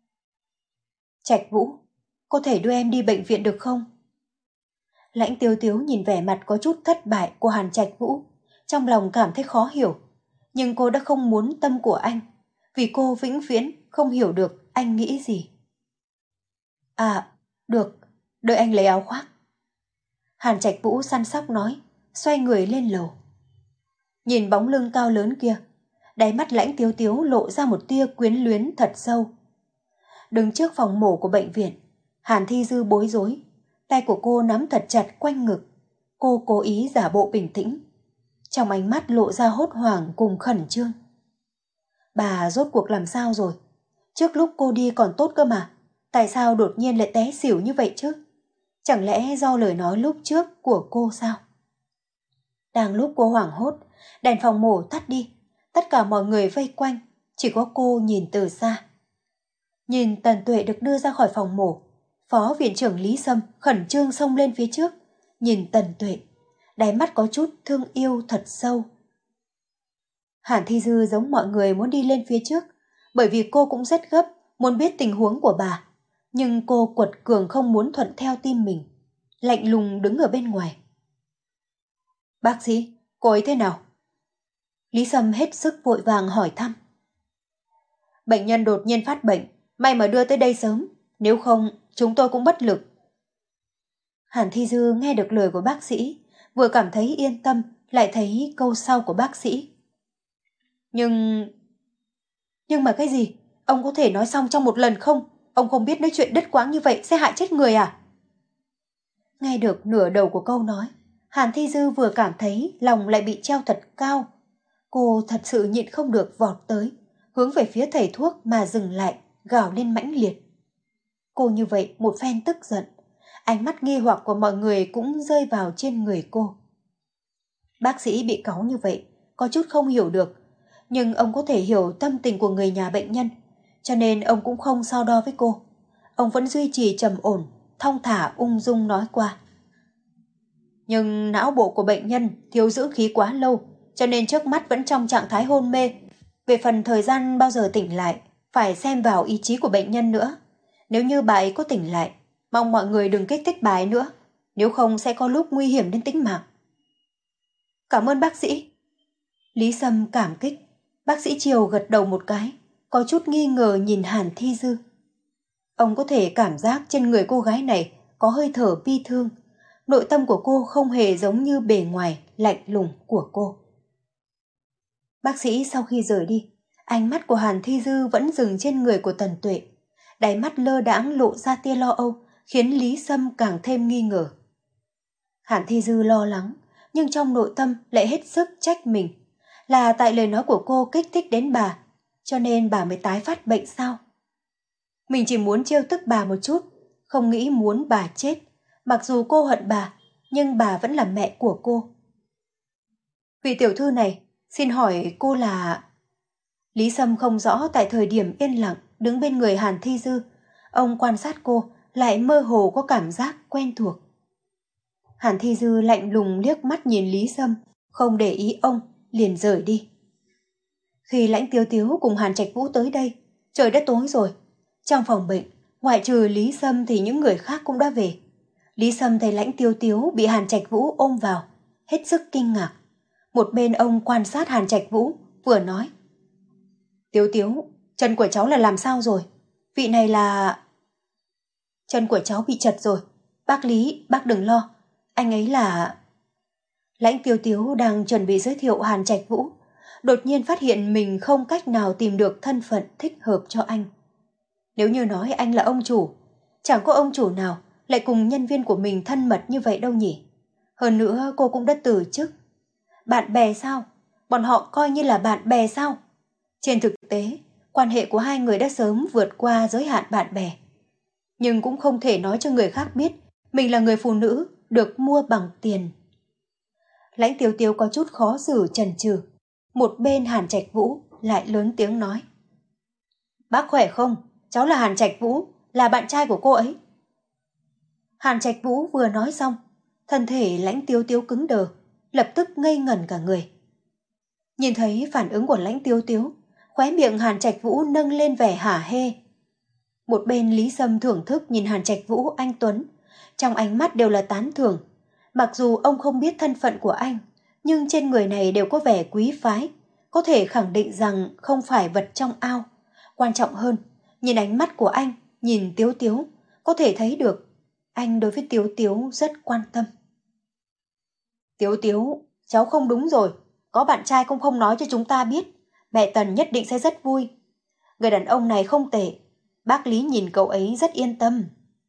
Trạch Vũ, có thể đưa em đi bệnh viện được không? Lãnh Tiếu Tiếu nhìn vẻ mặt có chút thất bại của Hàn Trạch Vũ, trong lòng cảm thấy khó hiểu. Nhưng cô đã không muốn tâm của anh, vì cô vĩnh viễn không hiểu được anh nghĩ gì. À, được, đợi anh lấy áo khoác. Hàn Trạch Vũ săn sóc nói, xoay người lên lầu. Nhìn bóng lưng cao lớn kia, đáy mắt Lãnh Tiếu Tiếu lộ ra một tia quyến luyến thật sâu. Đứng trước phòng mổ của bệnh viện, Hàn Thi Dư bối rối, tay của cô nắm thật chặt quanh ngực. Cô cố ý giả bộ bình tĩnh, trong ánh mắt lộ ra hốt hoảng cùng khẩn trương. Bà rốt cuộc làm sao rồi? Trước lúc cô đi còn tốt cơ mà, tại sao đột nhiên lại té xỉu như vậy chứ? Chẳng lẽ do lời nói lúc trước của cô sao? Đang lúc cô hoảng hốt, đèn phòng mổ tắt đi, tất cả mọi người vây quanh, chỉ có cô nhìn từ xa. Nhìn Tần Tuệ được đưa ra khỏi phòng mổ, Phó viện trưởng Lý Sâm khẩn trương xông lên phía trước, nhìn Tần Tuệ, đáy mắt có chút thương yêu thật sâu. Hàn Thi Dư giống mọi người muốn đi lên phía trước, bởi vì cô cũng rất gấp, muốn biết tình huống của bà. Nhưng cô quật cường không muốn thuận theo tim mình, lạnh lùng đứng ở bên ngoài. Bác sĩ, cô ấy thế nào? Lý Sâm hết sức vội vàng hỏi thăm. Bệnh nhân đột nhiên phát bệnh, may mà đưa tới đây sớm, nếu không chúng tôi cũng bất lực. Hàn Thi Dư nghe được lời của bác sĩ, vừa cảm thấy yên tâm, lại thấy câu sau của bác sĩ. Nhưng... Nhưng mà cái gì? Ông có thể nói xong trong một lần không? Ông không biết nói chuyện đứt quãng như vậy sẽ hại chết người à? Nghe được nửa đầu của câu nói, Hàn Thi Dư vừa cảm thấy lòng lại bị treo thật cao. Cô thật sự nhịn không được vọt tới, hướng về phía thầy thuốc mà dừng lại, gào lên mãnh liệt. Cô như vậy một phen tức giận, ánh mắt nghi hoặc của mọi người cũng rơi vào trên người cô. Bác sĩ bị cáu như vậy, có chút không hiểu được, nhưng ông có thể hiểu tâm tình của người nhà bệnh nhân, cho nên ông cũng không so đo với cô. Ông vẫn duy trì trầm ổn, thong thả ung dung nói qua. Nhưng não bộ của bệnh nhân thiếu dưỡng khí quá lâu, cho nên trước mắt vẫn trong trạng thái hôn mê. Về phần thời gian bao giờ tỉnh lại, phải xem vào ý chí của bệnh nhân nữa. Nếu như bà ấy có tỉnh lại, mong mọi người đừng kích thích bà ấy nữa, nếu không sẽ có lúc nguy hiểm đến tính mạng. Cảm ơn bác sĩ. Lý Sâm cảm kích. Bác sĩ Triều gật đầu một cái, có chút nghi ngờ nhìn Hàn Thi Dư. Ông có thể cảm giác trên người cô gái này có hơi thở bi thương. Nội tâm của cô không hề giống như bề ngoài lạnh lùng của cô. Bác sĩ sau khi rời đi, ánh mắt của Hàn Thi Dư vẫn dừng trên người của Tần Tuệ. Đáy mắt lơ đãng lộ ra tia lo âu, khiến Lý Sâm càng thêm nghi ngờ. Hàn Thi Dư lo lắng, nhưng trong nội tâm lại hết sức trách mình. Là tại lời nói của cô kích thích đến bà, cho nên bà mới tái phát bệnh sao? Mình chỉ muốn trêu tức bà một chút, không nghĩ muốn bà chết. Mặc dù cô hận bà, nhưng bà vẫn là mẹ của cô. Vị tiểu thư này, xin hỏi cô là... Lý Sâm không rõ tại thời điểm yên lặng đứng bên người Hàn Thi Dư. Ông quan sát cô, lại mơ hồ có cảm giác quen thuộc. Hàn Thi Dư lạnh lùng liếc mắt nhìn Lý Sâm, không để ý ông, liền rời đi. Khi Lãnh Tiếu Tiếu cùng Hàn Trạch Vũ tới đây, trời đã tối rồi. Trong phòng bệnh, ngoại trừ Lý Sâm thì những người khác cũng đã về. Lý Sâm thấy Lãnh Tiếu Tiếu bị Hàn Trạch Vũ ôm vào, hết sức kinh ngạc. Một bên ông quan sát Hàn Trạch Vũ, vừa nói. Tiếu Tiếu, chân của cháu là làm sao rồi? Vị này là... Chân của cháu bị chật rồi. Bác Lý, bác đừng lo. Anh ấy là... Lãnh Tiếu Tiếu đang chuẩn bị giới thiệu Hàn Trạch Vũ, đột nhiên phát hiện mình không cách nào tìm được thân phận thích hợp cho anh. Nếu như nói anh là ông chủ, chẳng có ông chủ nào lại cùng nhân viên của mình thân mật như vậy đâu nhỉ. Hơn nữa cô cũng đã từ chức. Bạn bè sao? Bọn họ coi như là bạn bè sao? Trên thực tế, quan hệ của hai người đã sớm vượt qua giới hạn bạn bè. Nhưng cũng không thể nói cho người khác biết mình là người phụ nữ được mua bằng tiền. Lãnh Tiếu Tiếu có chút khó xử chần chừ. Một bên Hàn Trạch Vũ lại lớn tiếng nói. Bác khỏe không? Cháu là Hàn Trạch Vũ, là bạn trai của cô ấy. Hàn Trạch Vũ vừa nói xong, thân thể Lãnh Tiếu Tiếu cứng đờ, lập tức ngây ngẩn cả người. Nhìn thấy phản ứng của Lãnh Tiếu Tiếu, khóe miệng Hàn Trạch Vũ nâng lên vẻ hả hê. Một bên Lý Sâm thưởng thức nhìn Hàn Trạch Vũ anh tuấn, trong ánh mắt đều là tán thưởng. Mặc dù ông không biết thân phận của anh, nhưng trên người này đều có vẻ quý phái, có thể khẳng định rằng không phải vật trong ao. Quan trọng hơn, nhìn ánh mắt của anh, nhìn Tiếu Tiếu, có thể thấy được anh đối với Tiếu Tiếu rất quan tâm. Tiếu Tiếu, cháu không đúng rồi, có bạn trai cũng không nói cho chúng ta biết, mẹ Tần nhất định sẽ rất vui. Người đàn ông này không tệ, bác Lý nhìn cậu ấy rất yên tâm.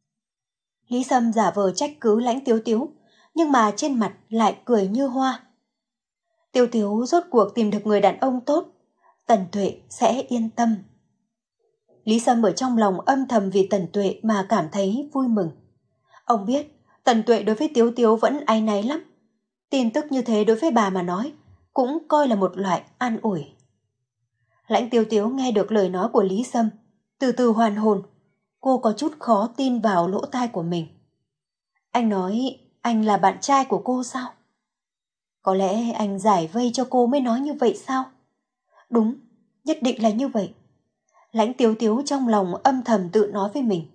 Lý Sâm giả vờ trách cứ Lãnh Tiếu Tiếu, nhưng mà trên mặt lại cười như hoa. Tiếu Tiếu rốt cuộc tìm được người đàn ông tốt, Tần Tuệ sẽ yên tâm. Lý Sâm ở trong lòng âm thầm vì Tần Tuệ mà cảm thấy vui mừng. Ông biết Tần Tuệ đối với Tiếu Tiếu vẫn áy náy lắm. Tin tức như thế đối với bà mà nói cũng coi là một loại an ủi. Lãnh Tiếu Tiếu nghe được lời nói của Lý Sâm, từ từ hoàn hồn. Cô có chút khó tin vào lỗ tai của mình. Anh nói anh là bạn trai của cô sao? Có lẽ anh giải vây cho cô mới nói như vậy sao? Đúng, nhất định là như vậy. Lãnh Tiếu Tiếu trong lòng âm thầm tự nói với mình.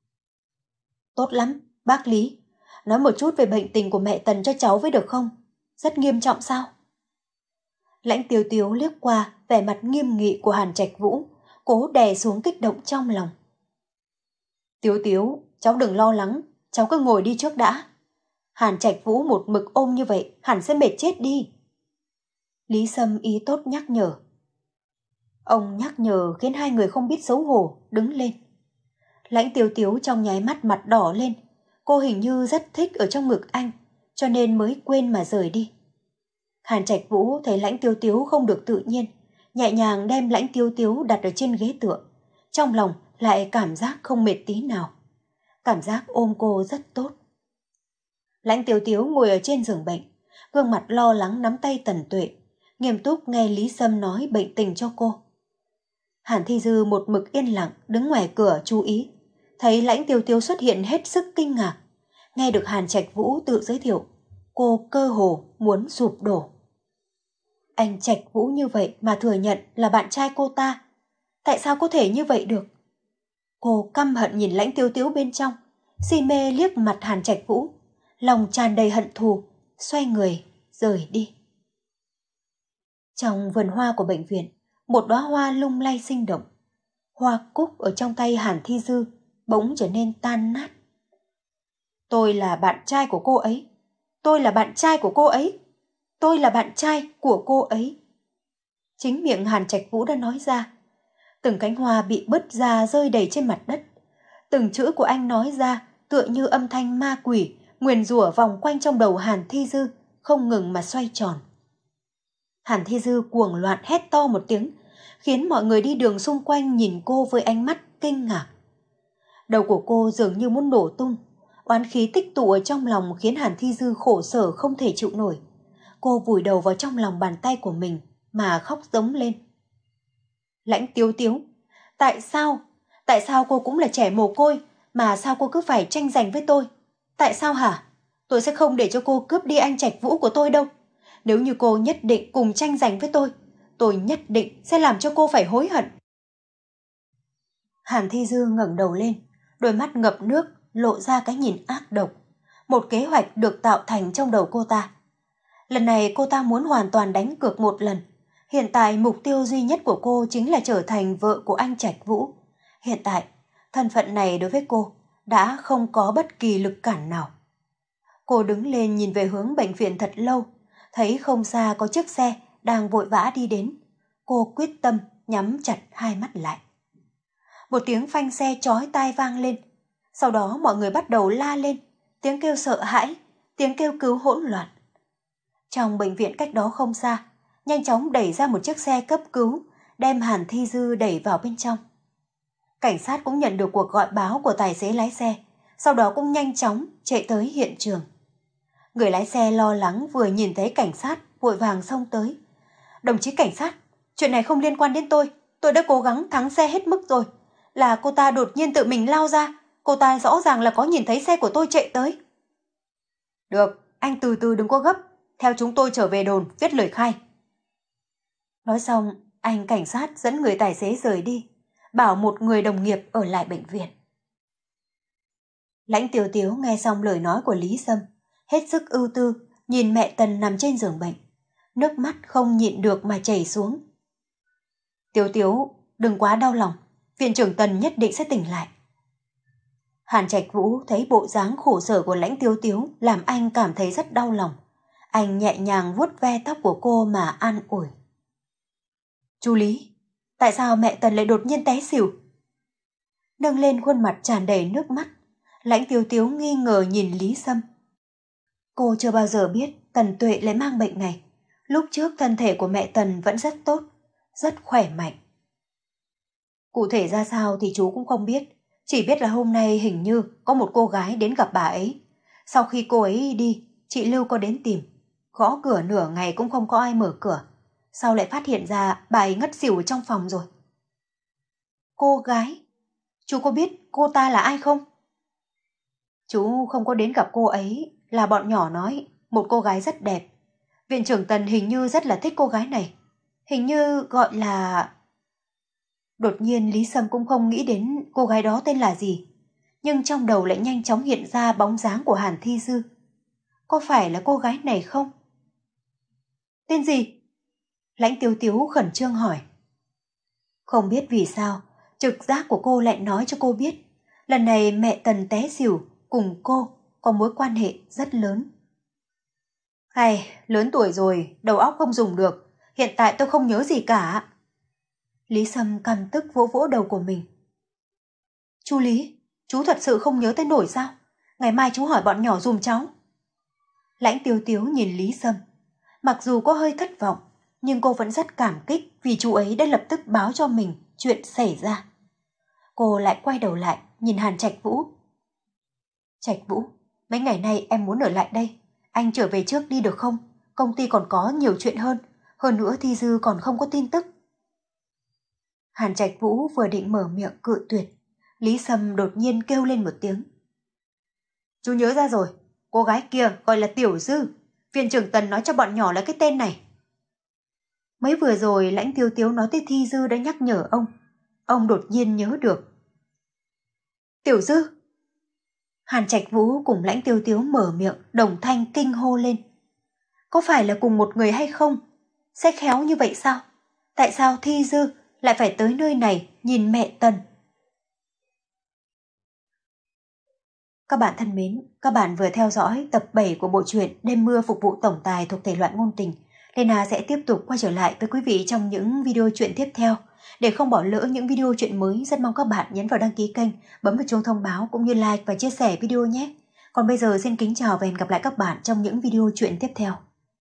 Tốt lắm, bác Lý. Nói một chút về bệnh tình của mẹ Tần cho cháu với được không? Rất nghiêm trọng sao? Lãnh Tiếu Tiếu liếc qua vẻ mặt nghiêm nghị của Hàn Trạch Vũ, cố đè xuống kích động trong lòng. Tiếu Tiếu, cháu đừng lo lắng, cháu cứ ngồi đi trước đã. Hàn Trạch Vũ một mực ôm như vậy hẳn sẽ mệt chết đi. Lý Sâm ý tốt nhắc nhở. Ông nhắc nhở khiến hai người không biết xấu hổ, đứng lên. Lãnh Tiếu Tiếu trong nháy mắt mặt đỏ lên, cô hình như rất thích ở trong ngực anh, cho nên mới quên mà rời đi. Hàn Trạch Vũ thấy Lãnh Tiếu Tiếu không được tự nhiên, nhẹ nhàng đem Lãnh Tiêu Tiếu đặt ở trên ghế tựa. Trong lòng lại cảm giác không mệt tí nào. Cảm giác ôm cô rất tốt. Lãnh Tiêu Tiếu ngồi ở trên giường bệnh, gương mặt lo lắng nắm tay Tần Tuệ, nghiêm túc nghe Lý Sâm nói bệnh tình cho cô. Hàn Thi Dư một mực yên lặng đứng ngoài cửa chú ý, thấy Lãnh Tiêu Tiếu xuất hiện hết sức kinh ngạc. Nghe được Hàn Trạch Vũ tự giới thiệu, cô cơ hồ muốn sụp đổ. Anh Trạch Vũ như vậy mà thừa nhận là bạn trai cô ta, tại sao có thể như vậy được? Cô căm hận nhìn Lãnh Tiêu Tiếu bên trong, si mê liếc mặt Hàn Trạch Vũ, lòng tràn đầy hận thù, xoay người rời đi. Trong vườn hoa của bệnh viện, một đóa hoa lung lay sinh động. Hoa cúc ở trong tay Hàn Thi Dư bỗng trở nên tan nát. Tôi là bạn trai của cô ấy. Tôi là bạn trai của cô ấy. Tôi là bạn trai của cô ấy. Chính miệng Hàn Trạch Vũ đã nói ra. Từng cánh hoa bị bứt ra rơi đầy trên mặt đất. Từng chữ của anh nói ra tựa như âm thanh ma quỷ, nguyền rủa vòng quanh trong đầu Hàn Thi Dư, không ngừng mà xoay tròn. Hàn Thi Dư cuồng loạn hét to một tiếng, khiến mọi người đi đường xung quanh nhìn cô với ánh mắt kinh ngạc. Đầu của cô dường như muốn nổ tung, oán khí tích tụ ở trong lòng khiến Hàn Thi Dư khổ sở không thể chịu nổi. Cô vùi đầu vào trong lòng bàn tay của mình mà khóc giống lên. Lãnh Tiếu Tiếu, tại sao? Tại sao cô cũng là trẻ mồ côi, mà sao cô cứ phải tranh giành với tôi? Tại sao hả? Tôi sẽ không để cho cô cướp đi anh Trạch Vũ của tôi đâu. Nếu như cô nhất định cùng tranh giành với tôi, tôi nhất định sẽ làm cho cô phải hối hận. Hàn Thi Dư ngẩng đầu lên, đôi mắt ngập nước, lộ ra cái nhìn ác độc. Một kế hoạch được tạo thành trong đầu cô ta. Lần này cô ta muốn hoàn toàn đánh cược một lần. Hiện tại mục tiêu duy nhất của cô chính là trở thành vợ của anh Trạch Vũ. Hiện tại, thân phận này đối với cô đã không có bất kỳ lực cản nào. Cô đứng lên nhìn về hướng bệnh viện thật lâu, thấy không xa có chiếc xe đang vội vã đi đến. Cô quyết tâm nhắm chặt hai mắt lại. Một tiếng phanh xe chói tai vang lên. Sau đó mọi người bắt đầu la lên, tiếng kêu sợ hãi, tiếng kêu cứu hỗn loạn. Trong bệnh viện cách đó không xa, nhanh chóng đẩy ra một chiếc xe cấp cứu, đem Hàn Thi Dư đẩy vào bên trong. Cảnh sát cũng nhận được cuộc gọi báo của tài xế lái xe, sau đó cũng nhanh chóng chạy tới hiện trường. Người lái xe lo lắng vừa nhìn thấy cảnh sát, vội vàng xông tới. Đồng chí cảnh sát, chuyện này không liên quan đến tôi, tôi đã cố gắng thắng xe hết mức rồi. Là cô ta đột nhiên tự mình lao ra, cô ta rõ ràng là có nhìn thấy xe của tôi chạy tới. Được, anh từ từ đừng có gấp, theo chúng tôi trở về đồn viết lời khai. Nói xong, anh cảnh sát dẫn người tài xế rời đi, bảo một người đồng nghiệp ở lại bệnh viện. Lãnh Tiếu Tiếu nghe xong lời nói của Lý Sâm, hết sức ưu tư, nhìn mẹ Tần nằm trên giường bệnh, nước mắt không nhịn được mà chảy xuống. Tiếu Tiếu, đừng quá đau lòng, viện trưởng Tần nhất định sẽ tỉnh lại. Hàn Trạch Vũ thấy bộ dáng khổ sở của Lãnh Tiếu Tiếu làm anh cảm thấy rất đau lòng. Anh nhẹ nhàng vuốt ve tóc của cô mà an ủi. Chú Lý, tại sao mẹ Tần lại đột nhiên té xỉu? Nâng lên khuôn mặt tràn đầy nước mắt, Lãnh Tiếu Tiếu nghi ngờ nhìn Lý Sâm. Cô chưa bao giờ biết Tần Tuệ lại mang bệnh này. Lúc trước thân thể của mẹ Tần vẫn rất tốt, rất khỏe mạnh. Cụ thể ra sao thì chú cũng không biết, chỉ biết là hôm nay hình như có một cô gái đến gặp bà ấy. Sau khi cô ấy đi, chị Lưu có đến tìm, gõ cửa nửa ngày cũng không có ai mở cửa. Sau lại phát hiện ra bà ấy ngất xỉu ở trong phòng rồi. Cô gái? Chú có biết cô ta là ai không? Chú không có đến gặp cô ấy, là bọn nhỏ nói một cô gái rất đẹp. Viện trưởng Tần hình như rất là thích cô gái này. Hình như gọi là... Đột nhiên Lý Sâm cũng không nghĩ đến cô gái đó tên là gì, nhưng trong đầu lại nhanh chóng hiện ra bóng dáng của Hàn Thi Dư. Có phải là cô gái này không? Tên gì? Lãnh Tiếu Tiếu khẩn trương hỏi. Không biết vì sao, trực giác của cô lại nói cho cô biết, lần này mẹ Tần té xỉu cùng cô có mối quan hệ rất lớn. Hay, lớn tuổi rồi, đầu óc không dùng được, hiện tại tôi không nhớ gì cả. Lý Sâm căm tức vỗ vỗ đầu của mình. Chú Lý, chú thật sự không nhớ tên nổi sao? Ngày mai chú hỏi bọn nhỏ dùm cháu. Lãnh Tiếu Tiếu nhìn Lý Sâm, mặc dù có hơi thất vọng, nhưng cô vẫn rất cảm kích vì chú ấy đã lập tức báo cho mình chuyện xảy ra. Cô lại quay đầu lại, nhìn Hàn Trạch Vũ. Trạch Vũ, mấy ngày nay em muốn ở lại đây. Anh trở về trước đi được không? Công ty còn có nhiều chuyện hơn. Hơn nữa Thi Dư còn không có tin tức. Hàn Trạch Vũ vừa định mở miệng cự tuyệt, Lý Sâm đột nhiên kêu lên một tiếng. Chú nhớ ra rồi, cô gái kia gọi là Tiểu Dư. Viên trưởng Tần nói cho bọn nhỏ là cái tên này. Mới vừa rồi Lãnh Tiêu Tiếu nói tới Thi Dư đã nhắc nhở ông. Ông đột nhiên nhớ được. Tiểu Dư! Hàn Trạch Vũ cùng Lãnh Tiêu Tiếu mở miệng đồng thanh kinh hô lên. Có phải là cùng một người hay không? Sẽ khéo như vậy sao? Tại sao Thi Dư lại phải tới nơi này nhìn mẹ Tần? Các bạn thân mến, các bạn vừa theo dõi tập bảy của bộ truyện Đêm mưa phục vụ tổng tài thuộc thể loại ngôn tình. Lena sẽ tiếp tục quay trở lại với quý vị trong những video truyện tiếp theo. Để không bỏ lỡ những video truyện mới, rất mong các bạn nhấn vào đăng ký kênh, bấm vào chuông thông báo cũng như like và chia sẻ video nhé. Còn bây giờ xin kính chào và hẹn gặp lại các bạn trong những video truyện tiếp theo.